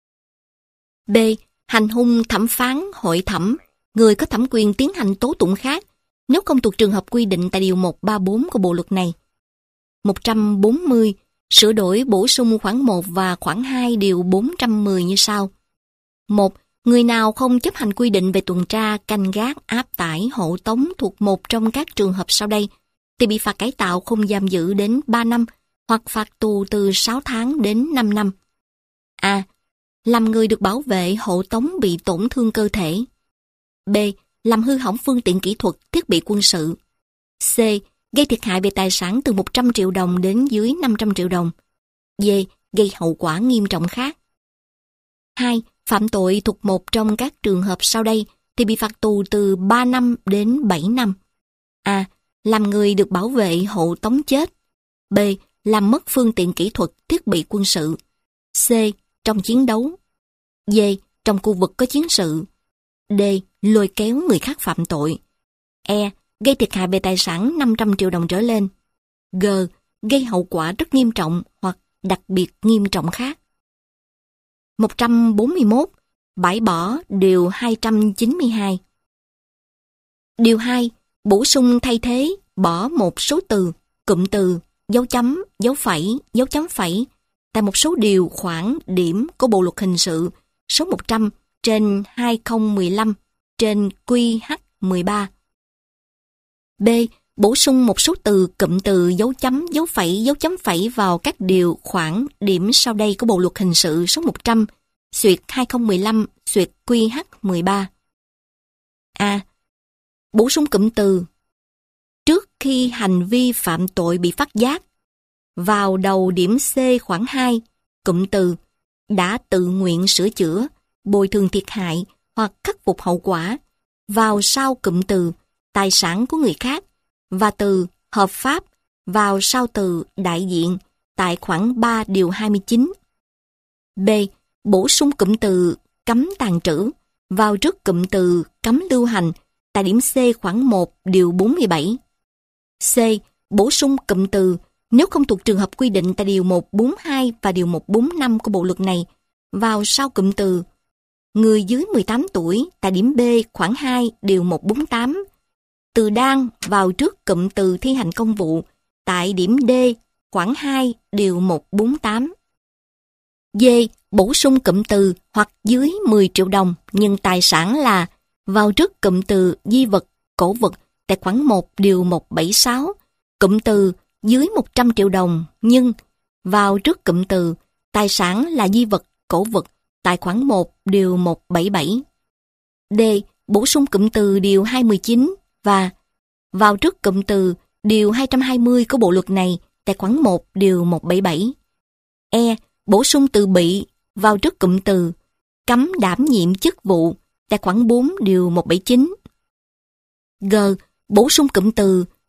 B. Hành hung thẩm phán, hội thẩm, người có thẩm quyền tiến hành tố tụng khác, nếu không thuộc trường hợp quy định tại điều 134 của bộ luật này. 140. Sửa đổi bổ sung khoản 1 và khoản 2 điều 410 như sau. 1. Người nào không chấp hành quy định về tuần tra, canh gác, áp tải, hộ tống thuộc một trong các trường hợp sau đây, thì bị phạt cải tạo không giam giữ đến 3 năm, hoặc phạt tù từ 6 tháng đến 5 năm. A. Làm người được bảo vệ, hộ tống bị tổn thương cơ thể. B. Làm hư hỏng phương tiện kỹ thuật, thiết bị quân sự. C. Gây thiệt hại về tài sản từ 100 triệu đồng đến dưới 500 triệu đồng. D. Gây hậu quả nghiêm trọng khác. 2. Phạm tội thuộc một trong các trường hợp sau đây thì bị phạt tù từ 3 năm đến 7 năm. A. Làm người được bảo vệ, hộ tống chết. B. Làm mất phương tiện kỹ thuật, thiết bị quân sự. C. Trong chiến đấu. D. Trong khu vực có chiến sự. D. Lôi kéo người khác phạm tội. E. Gây thiệt hại về tài sản 500 triệu đồng trở lên. G. Gây hậu quả rất nghiêm trọng hoặc đặc biệt nghiêm trọng khác. 141. Bãi bỏ điều 292. Điều 2. Bổ sung thay thế, bỏ một số từ, cụm từ, dấu chấm, dấu phẩy, dấu chấm phẩy tại một số điều, khoản, điểm của Bộ luật hình sự số 100 trên 2015 trên QH13. B. Bổ sung một số từ, cụm từ, dấu chấm, dấu phẩy, dấu chấm phẩy vào các điều, khoản, điểm sau đây của Bộ luật hình sự số 100 xuyệt 2015 xuyệt QH13. A. Bổ sung cụm từ trước khi hành vi phạm tội bị phát giác vào đầu điểm C khoản 2, cụm từ đã tự nguyện sửa chữa, bồi thường thiệt hại hoặc khắc phục hậu quả vào sau cụm từ tài sản của người khác, và từ hợp pháp vào sau từ đại diện tại khoản 3 điều 29. B. Bổ sung cụm từ cấm tàng trữ vào trước cụm từ cấm lưu hành tại điểm C khoản 1 điều 47. C. Bổ sung cụm từ nếu không thuộc trường hợp quy định tại điều 142 và điều 145 của bộ luật này vào sau cụm từ người dưới 18 tuổi tại điểm B khoản 2 điều 148. Từ đang vào trước cụm từ thi hành công vụ tại điểm D khoản 2 điều 148. D. Bổ sung cụm từ hoặc dưới 10 triệu đồng nhưng tài sản là vào trước cụm từ di vật, cổ vật tại khoản 1 điều 176, cụm từ dưới 100 triệu đồng nhưng vào trước cụm từ tài sản là di vật, cổ vật tại khoản 1 điều 177. D. Bổ sung cụm từ điều 219 và vào trước cụm từ điều 220 của bộ luật này tại khoản 1 điều 177. E. Bổ sung từ bị vào trước cụm từ cấm đảm nhiệm chức vụ tại khoản 4 điều 179. G. Bổ sung cụm từ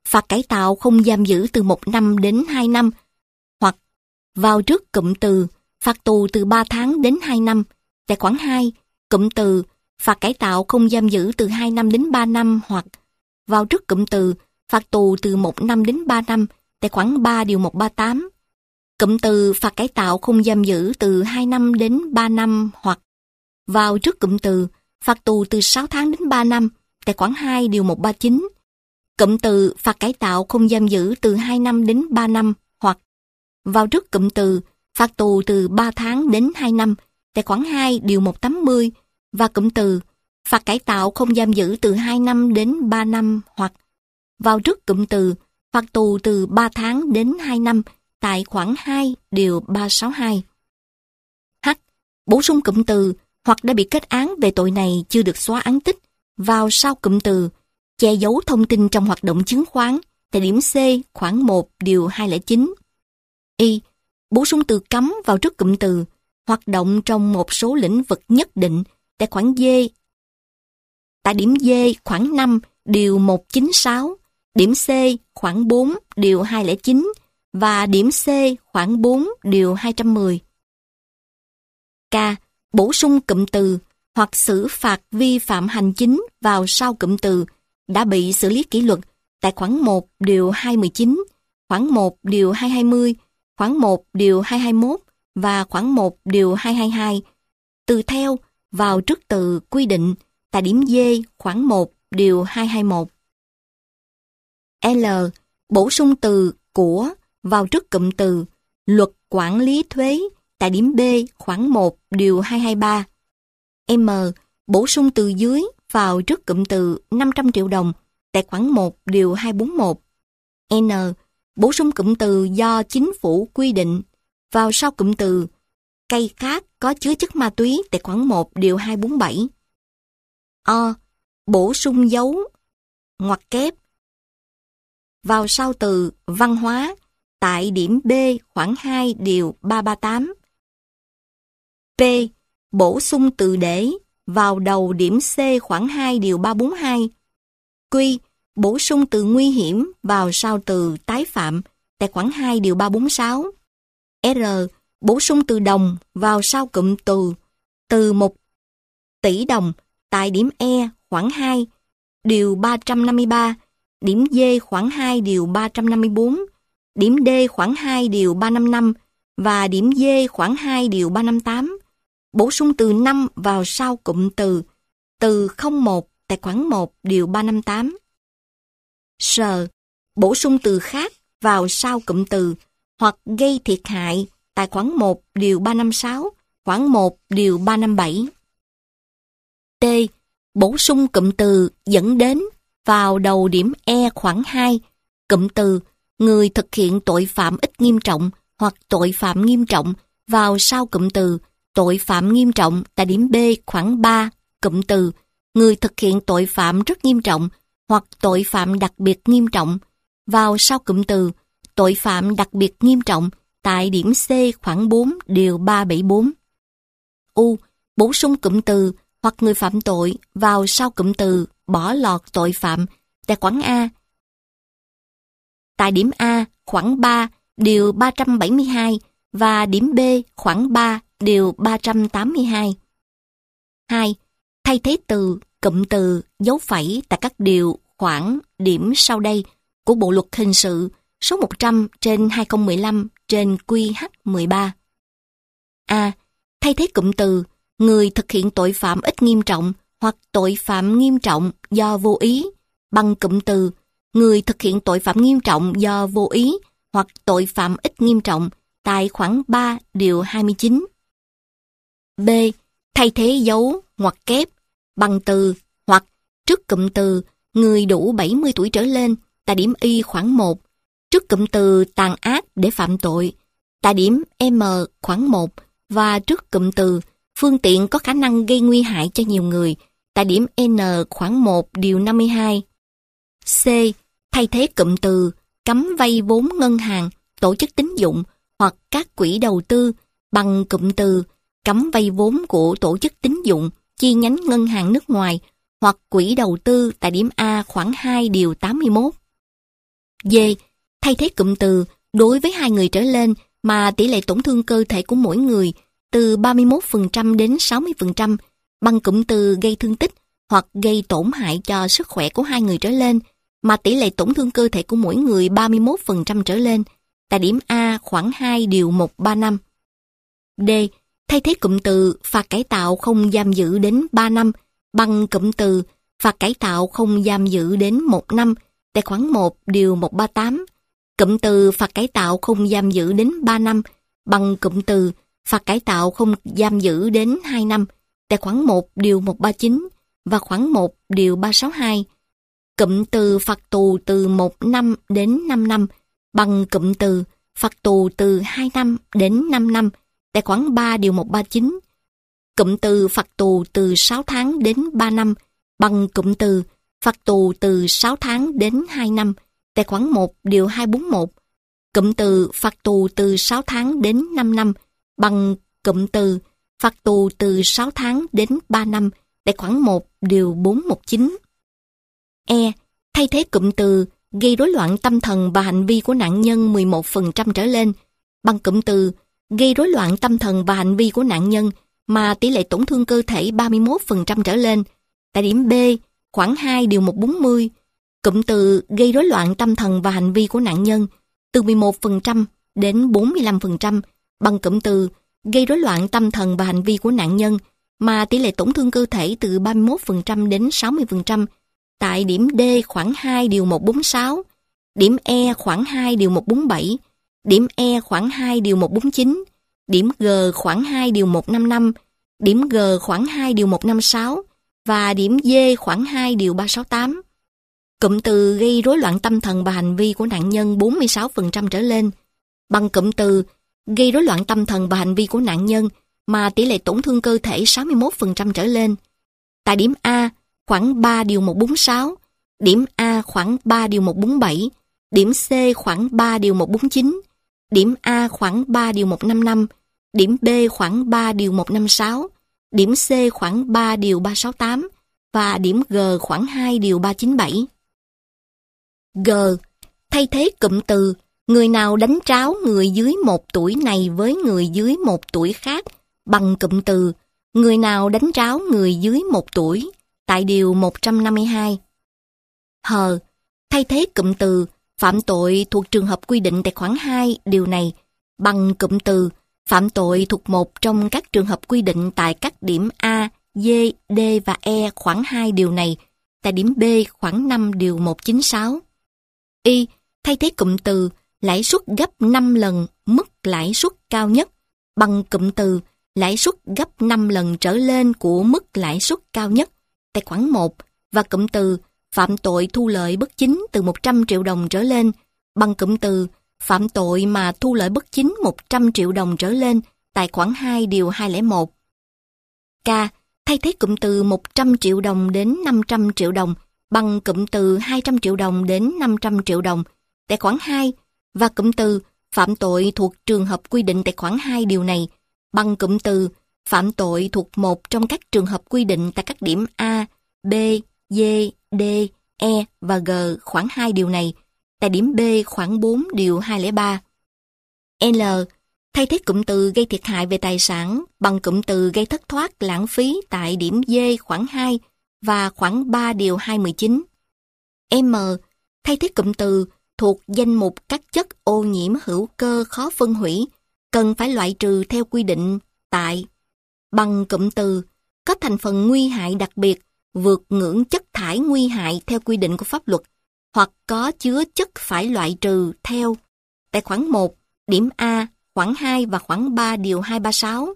phạt cải tạo không giam giữ từ 1 năm đến 2 năm, hoặc vào trước cụm từ phạt tù từ 3 tháng đến 2 năm. Tại khoản 2, cụm từ phạt cải tạo không giam giữ từ 2 năm đến 3 năm, hoặc vào trước cụm từ phạt tù từ 1 năm đến 3 năm. Tại khoản 3 điều 138, cụm từ phạt cải tạo không giam giữ từ 2 năm đến 3 năm, hoặc vào trước cụm từ phạt tù từ 6 tháng đến 3 năm. Tại khoản 2 điều 139, cụm từ phạt cải tạo không giam giữ từ 2 năm đến 3 năm, hoặc vào trước cụm từ phạt tù từ 3 tháng đến 2 năm. Tại khoản 2 điều 180, và cụm từ phạt cải tạo không giam giữ từ 2 năm đến 3 năm, hoặc vào trước cụm từ phạt tù từ 3 tháng đến 2 năm tại khoản 2 điều 362. H. Bổ sung cụm từ hoặc đã bị kết án về tội này chưa được xóa án tích vào sau cụm từ che giấu thông tin trong hoạt động chứng khoán tại điểm C khoản 1 điều 209. Y. Bổ sung từ cấm vào trước cụm từ hoạt động trong một số lĩnh vực nhất định tại khoản D. Tại điểm D khoản 5 điều 196, điểm C khoản 4 điều 209 và điểm C khoản 4 điều 210. K. Bổ sung cụm từ hoặc xử phạt vi phạm hành chính vào sau cụm từ đã bị xử lý kỷ luật tại khoản 1 điều 219, khoản 1 điều 220, khoản 1 điều 221 và khoản 1 điều 222. Từ theo vào trước từ quy định tại điểm D khoản 1 điều 221. L. Bổ sung từ của vào trước cụm từ luật quản lý thuế tại điểm B khoản 1 điều 223. M. Bổ sung từ dưới vào trước cụm từ 500 triệu đồng tại khoản 1 điều 241. N. Bổ sung cụm từ do chính phủ quy định vào sau cụm từ cây khác có chứa chất ma túy tại khoản 1 điều 247. O. Bổ sung dấu ngoặc kép vào sau từ văn hóa tại điểm B khoản 2 điều 338. P. Bổ sung từ để vào đầu điểm C khoản 2 điều 342. Q. Bổ sung từ nguy hiểm vào sau từ tái phạm tại khoản 2 điều 346. R. Bổ sung từ đồng vào sau cụm từ 1 tỷ đồng tại điểm E khoản 2 điều 353, điểm D khoản 2 điều 354, điểm D khoản 2 điều 355 và điểm D khoản 2 điều 358. Bổ sung từ 5 vào sau cụm từ 01 tại khoản 1 điều 358. S. Bổ sung từ khác vào sau cụm từ hoặc gây thiệt hại tại khoản 1 điều 356, khoản 1 điều 357. T. Bổ sung cụm từ dẫn đến vào đầu điểm E khoản 2, cụm từ người thực hiện tội phạm ít nghiêm trọng hoặc tội phạm nghiêm trọng vào sau cụm từ tội phạm nghiêm trọng tại điểm B khoản 3, cụm từ người thực hiện tội phạm rất nghiêm trọng hoặc tội phạm đặc biệt nghiêm trọng vào sau cụm từ tội phạm đặc biệt nghiêm trọng tại điểm C khoản 4 điều 374. U. Bổ sung cụm từ hoặc người phạm tội vào sau cụm từ bỏ lọt tội phạm tại khoản A. Tại điểm A khoản 3 điều 372 và điểm B khoản 3 điều 382. 2. Thay thế từ, cụm từ, dấu phẩy tại các điều, khoản, điểm sau đây của Bộ luật hình sự số 100/2015 trên QH13. A. Thay thế cụm từ người thực hiện tội phạm ít nghiêm trọng hoặc tội phạm nghiêm trọng do vô ý bằng cụm từ người thực hiện tội phạm nghiêm trọng do vô ý hoặc tội phạm ít nghiêm trọng tại khoản 3 điều 29. B. Thay thế dấu ngoặc kép bằng từ hoặc trước cụm từ người đủ 70 tuổi trở lên tại điểm Y khoản 1, trước cụm từ tàn ác để phạm tội tại điểm M khoản 1 và trước cụm từ phương tiện có khả năng gây nguy hại cho nhiều người tại điểm N khoản 1 điều 52. C. Thay thế cụm từ cấm vay vốn ngân hàng, tổ chức tín dụng hoặc các quỹ đầu tư bằng cụm từ cấm vay vốn của tổ chức tín dụng, chi nhánh ngân hàng nước ngoài hoặc quỹ đầu tư tại điểm A khoản 2 điều 81. D. Thay thế cụm từ đối với 2 người trở lên mà tỷ lệ tổn thương cơ thể của mỗi người từ 31% đến 60% bằng cụm từ gây thương tích hoặc gây tổn hại cho sức khỏe của 2 người trở lên mà tỷ lệ tổn thương cơ thể của mỗi người 31% trở lên, tại điểm A khoảng 2 điều 135. D. Thay thế cụm từ phạt cải tạo không giam giữ đến 3 năm bằng cụm từ phạt cải tạo không giam giữ đến 1 năm, tại khoản 1 điều 138. Cụm từ phạt cải tạo không giam giữ đến 3 năm bằng cụm từ phạt cải tạo không giam giữ đến 2 năm, tại khoản 1 điều 139 và khoản 1 điều 362. Cụm từ phạt tù từ 1 năm đến 5 năm bằng cụm từ phạt tù từ 2 năm đến 5 năm, tại khoản 3 điều 139. Cụm từ phạt tù từ 6 tháng đến 3 năm bằng cụm từ phạt tù từ 6 tháng đến 2 năm, tại khoản 1 điều 241. Cụm từ phạt tù từ 6 tháng đến 5 năm bằng cụm từ phạt tù từ 6 tháng đến 3 năm, tại khoản 1 điều 419. E. Thay thế cụm từ gây rối loạn tâm thần và hành vi của nạn nhân 11% trở lên bằng cụm từ gây rối loạn tâm thần và hành vi của nạn nhân mà tỷ lệ tổn thương cơ thể 31% trở lên, tại điểm B khoảng 2 điều 140. Cụm từ gây rối loạn tâm thần và hành vi của nạn nhân từ 11% đến 45% bằng cụm từ gây rối loạn tâm thần và hành vi của nạn nhân mà tỷ lệ tổn thương cơ thể từ 31% đến 60%, tại điểm D khoảng 2 điều 146, điểm E khoảng 2 điều 147, điểm E khoảng 2 điều 149, điểm G khoảng 2 điều 155, điểm G khoảng 2 điều 156 và điểm D khoảng 2 điều 368. Cụm từ gây rối loạn tâm thần và hành vi của nạn nhân 46% trở lên bằng cụm từ gây rối loạn tâm thần và hành vi của nạn nhân mà tỷ lệ tổn thương cơ thể 61% trở lên. Tại điểm A khoảng 3 điều 146, điểm A khoảng 3 điều 147, điểm C khoảng 3 điều 149, điểm A khoảng 3 điều 155, điểm B khoảng 3 điều 156, điểm C khoảng 3 điều 368 và điểm G khoảng 2 điều 397. G. Thay thế cụm từ người nào đánh tráo người dưới 1 tuổi này với người dưới 1 tuổi khác bằng cụm từ người nào đánh tráo người dưới 1 tuổi tại điều 152. H. Thay thế cụm từ phạm tội thuộc trường hợp quy định tại khoản 2 điều này bằng cụm từ phạm tội thuộc một trong các trường hợp quy định tại các điểm A, D, D và E khoản 2 điều này tại điểm B khoản 5 điều 196. Y. Thay thế cụm từ lãi suất gấp 5 lần mức lãi suất cao nhất bằng cụm từ lãi suất gấp 5 lần trở lên của mức lãi suất cao nhất tại khoản 1 và cụm từ phạm tội thu lợi bất chính từ 100 triệu đồng trở lên bằng cụm từ phạm tội mà thu lợi bất chính 100 triệu đồng trở lên tại khoản 2 điều 201. K. Thay thế cụm từ 100 triệu đồng đến 500 triệu đồng bằng cụm từ 200 triệu đồng đến 500 triệu đồng tại khoản 2 và cụm từ phạm tội thuộc trường hợp quy định tại khoản 2 điều này bằng cụm từ phạm tội thuộc một trong các trường hợp quy định tại các điểm A, B, D, D, E và G khoản 2 điều này tại điểm B khoản 4 điều 203. L. Thay thế cụm từ gây thiệt hại về tài sản bằng cụm từ gây thất thoát lãng phí tại điểm D khoản 2 và khoản 3 điều 219. M. Thay thế cụm từ thuộc danh mục các chất ô nhiễm hữu cơ khó phân hủy cần phải loại trừ theo quy định tại bằng cụm từ có thành phần nguy hại đặc biệt vượt ngưỡng chất thải nguy hại theo quy định của pháp luật hoặc có chứa chất phải loại trừ theo tại khoản 1, điểm A, khoản 2 và khoản 3 điều 236.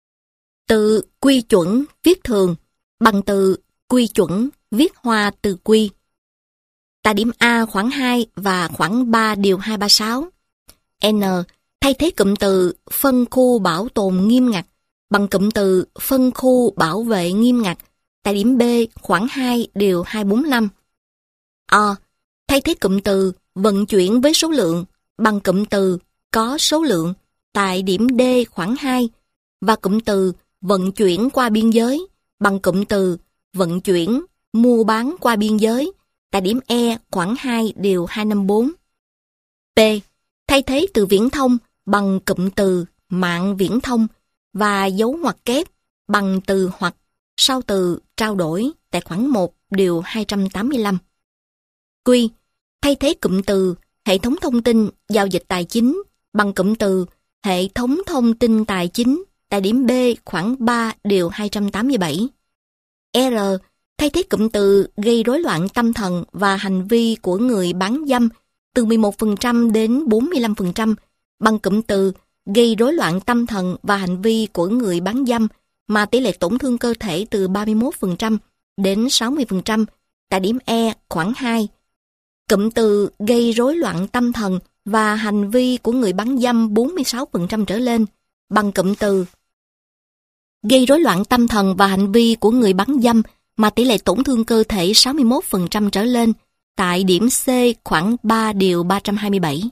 Từ quy chuẩn viết thường bằng từ quy chuẩn viết hoa từ quy. Tại điểm A khoản 2 và khoản 3 điều 236. N. Thay thế cụm từ phân khu bảo tồn nghiêm ngặt bằng cụm từ phân khu bảo vệ nghiêm ngặt tại điểm B khoản 2 điều 245. O. Thay thế cụm từ vận chuyển với số lượng bằng cụm từ có số lượng tại điểm D khoản 2 và cụm từ vận chuyển qua biên giới bằng cụm từ vận chuyển, mua bán qua biên giới tại điểm E khoản 2 điều 254. P. Thay thế từ viễn thông bằng cụm từ mạng viễn thông và dấu ngoặc kép bằng từ hoặc sau từ trao đổi tại khoản 1 điều 285. Q. Thay thế cụm từ hệ thống thông tin giao dịch tài chính bằng cụm từ hệ thống thông tin tài chính tại điểm B khoản 3 điều 287. R. Thay thế cụm từ gây rối loạn tâm thần và hành vi của người bán dâm từ 11% đến 45% bằng cụm từ gây rối loạn tâm thần và hành vi của người bán dâm mà tỷ lệ tổn thương cơ thể từ 31% đến 60% tại điểm E khoản 2. Cụm từ gây rối loạn tâm thần và hành vi của người bán dâm 46% trở lên bằng cụm từ gây rối loạn tâm thần và hành vi của người bán dâm mà tỷ lệ tổn thương cơ thể 61% trở lên tại điểm C khoản 3 điều 327.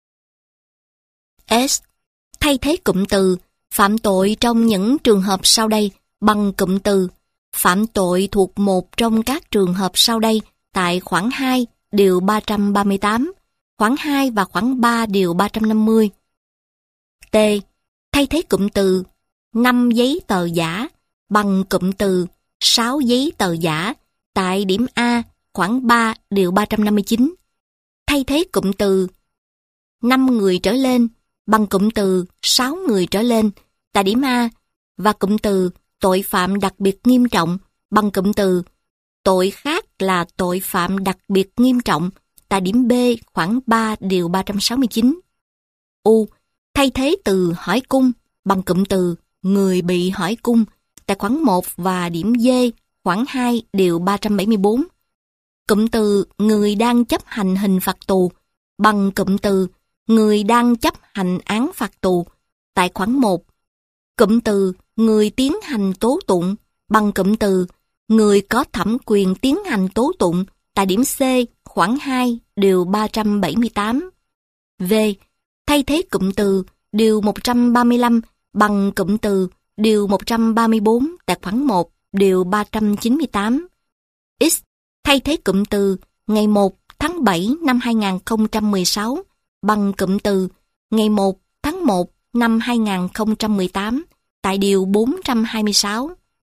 S. Thay thế cụm từ phạm tội trong những trường hợp sau đây bằng cụm từ phạm tội thuộc một trong các trường hợp sau đây tại khoản 2 điều 338, khoản 2 và khoản 3 điều 350. T. Thay thế cụm từ 5 giấy tờ giả bằng cụm từ 6 giấy tờ giả tại điểm A khoản 3 điều 359. Thay thế cụm từ 5 người trở lên bằng cụm từ 6 người trở lên tại điểm A và cụm từ tội phạm đặc biệt nghiêm trọng bằng cụm từ tội khác là tội phạm đặc biệt nghiêm trọng tại điểm B khoản 3 điều 369. U. Thay thế từ hỏi cung bằng cụm từ người bị hỏi cung tại khoản 1 và điểm D khoản 2 điều 374. Cụm từ người đang chấp hành hình phạt tù bằng cụm từ người đang chấp hành án phạt tù tại khoản 1. Cụm từ người tiến hành tố tụng bằng cụm từ người có thẩm quyền tiến hành tố tụng tại điểm C khoản 2 điều 378. V. Thay thế cụm từ điều 135 bằng cụm từ điều 134 tại khoản 1 điều 398. X. Thay thế cụm từ ngày 1 tháng 7 năm 2016 bằng cụm từ ngày 1 tháng 1 năm 2018 tại điều 426.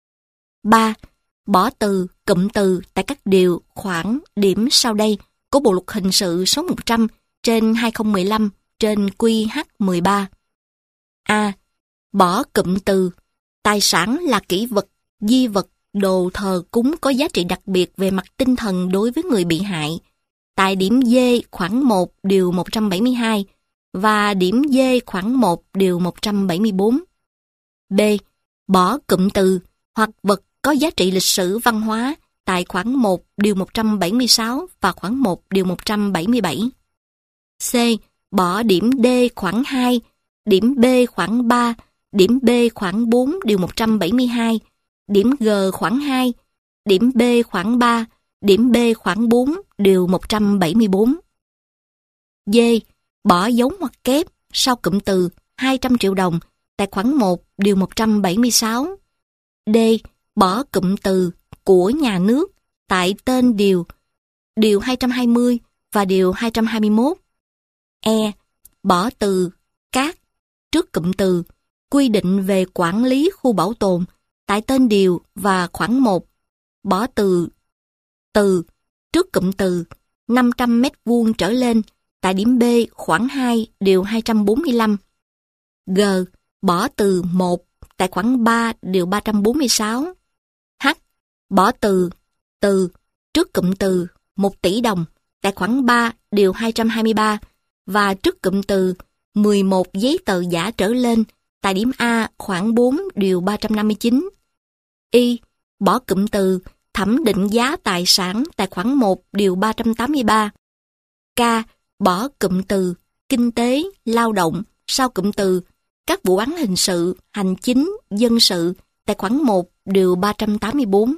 3. Bỏ từ cụm từ tại các điều khoản điểm sau đây của Bộ luật hình sự số 100 trên 2015 trên QH13. A. Bỏ cụm từ tài sản là kỷ vật, di vật, đồ thờ cúng có giá trị đặc biệt về mặt tinh thần đối với người bị hại tại điểm D khoản 1 điều 172 và điểm D khoản 1 điều 174. B. Bỏ cụm từ hoặc vật có giá trị lịch sử văn hóa tại khoản 1 điều 176 và khoản 1 điều 177. C. Bỏ điểm D khoản 2, điểm B khoản 3, điểm B khoản 4 điều 172, điểm G khoản 2, điểm B khoản 3, điểm B khoản 4 điều 174. D. Bỏ dấu ngoặc kép sau cụm từ 200 triệu đồng tại khoản 1 điều 176. D. Bỏ cụm từ của nhà nước tại tên điều 220 và điều 221. E. Bỏ từ các trước cụm từ quy định về quản lý khu bảo tồn tại tên điều và khoản 1. Bỏ từ trước cụm từ 500 mét vuông trở lên tại điểm B khoản 2 điều 245. G. Bỏ từ 1 tại khoản 3 điều 346. H. Bỏ từ trước cụm từ 1 tỷ đồng tại khoản 3 điều 223 và trước cụm từ 11 giấy tờ giả trở lên tại điểm A khoản 4 điều 359. Y. Bỏ cụm từ thẩm định giá tài sản tại khoản 1 điều 383. K. Bỏ cụm từ kinh tế, lao động sau cụm từ các vụ án hình sự, hành chính, dân sự tại khoản 1 điều 384.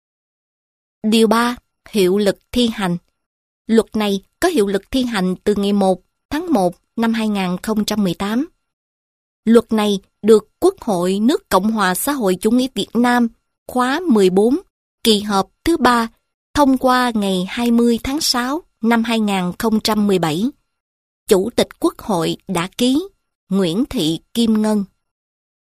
Điều 3. Hiệu lực thi hành. Luật này có hiệu lực thi hành từ ngày 1 tháng 1 năm 2018. Luật này được Quốc hội nước Cộng hòa xã hội chủ nghĩa Việt Nam khóa 14, kỳ họp thứ 3, thông qua ngày 20 tháng 6 năm 2017. Chủ tịch Quốc hội đã ký Nguyễn Thị Kim Ngân.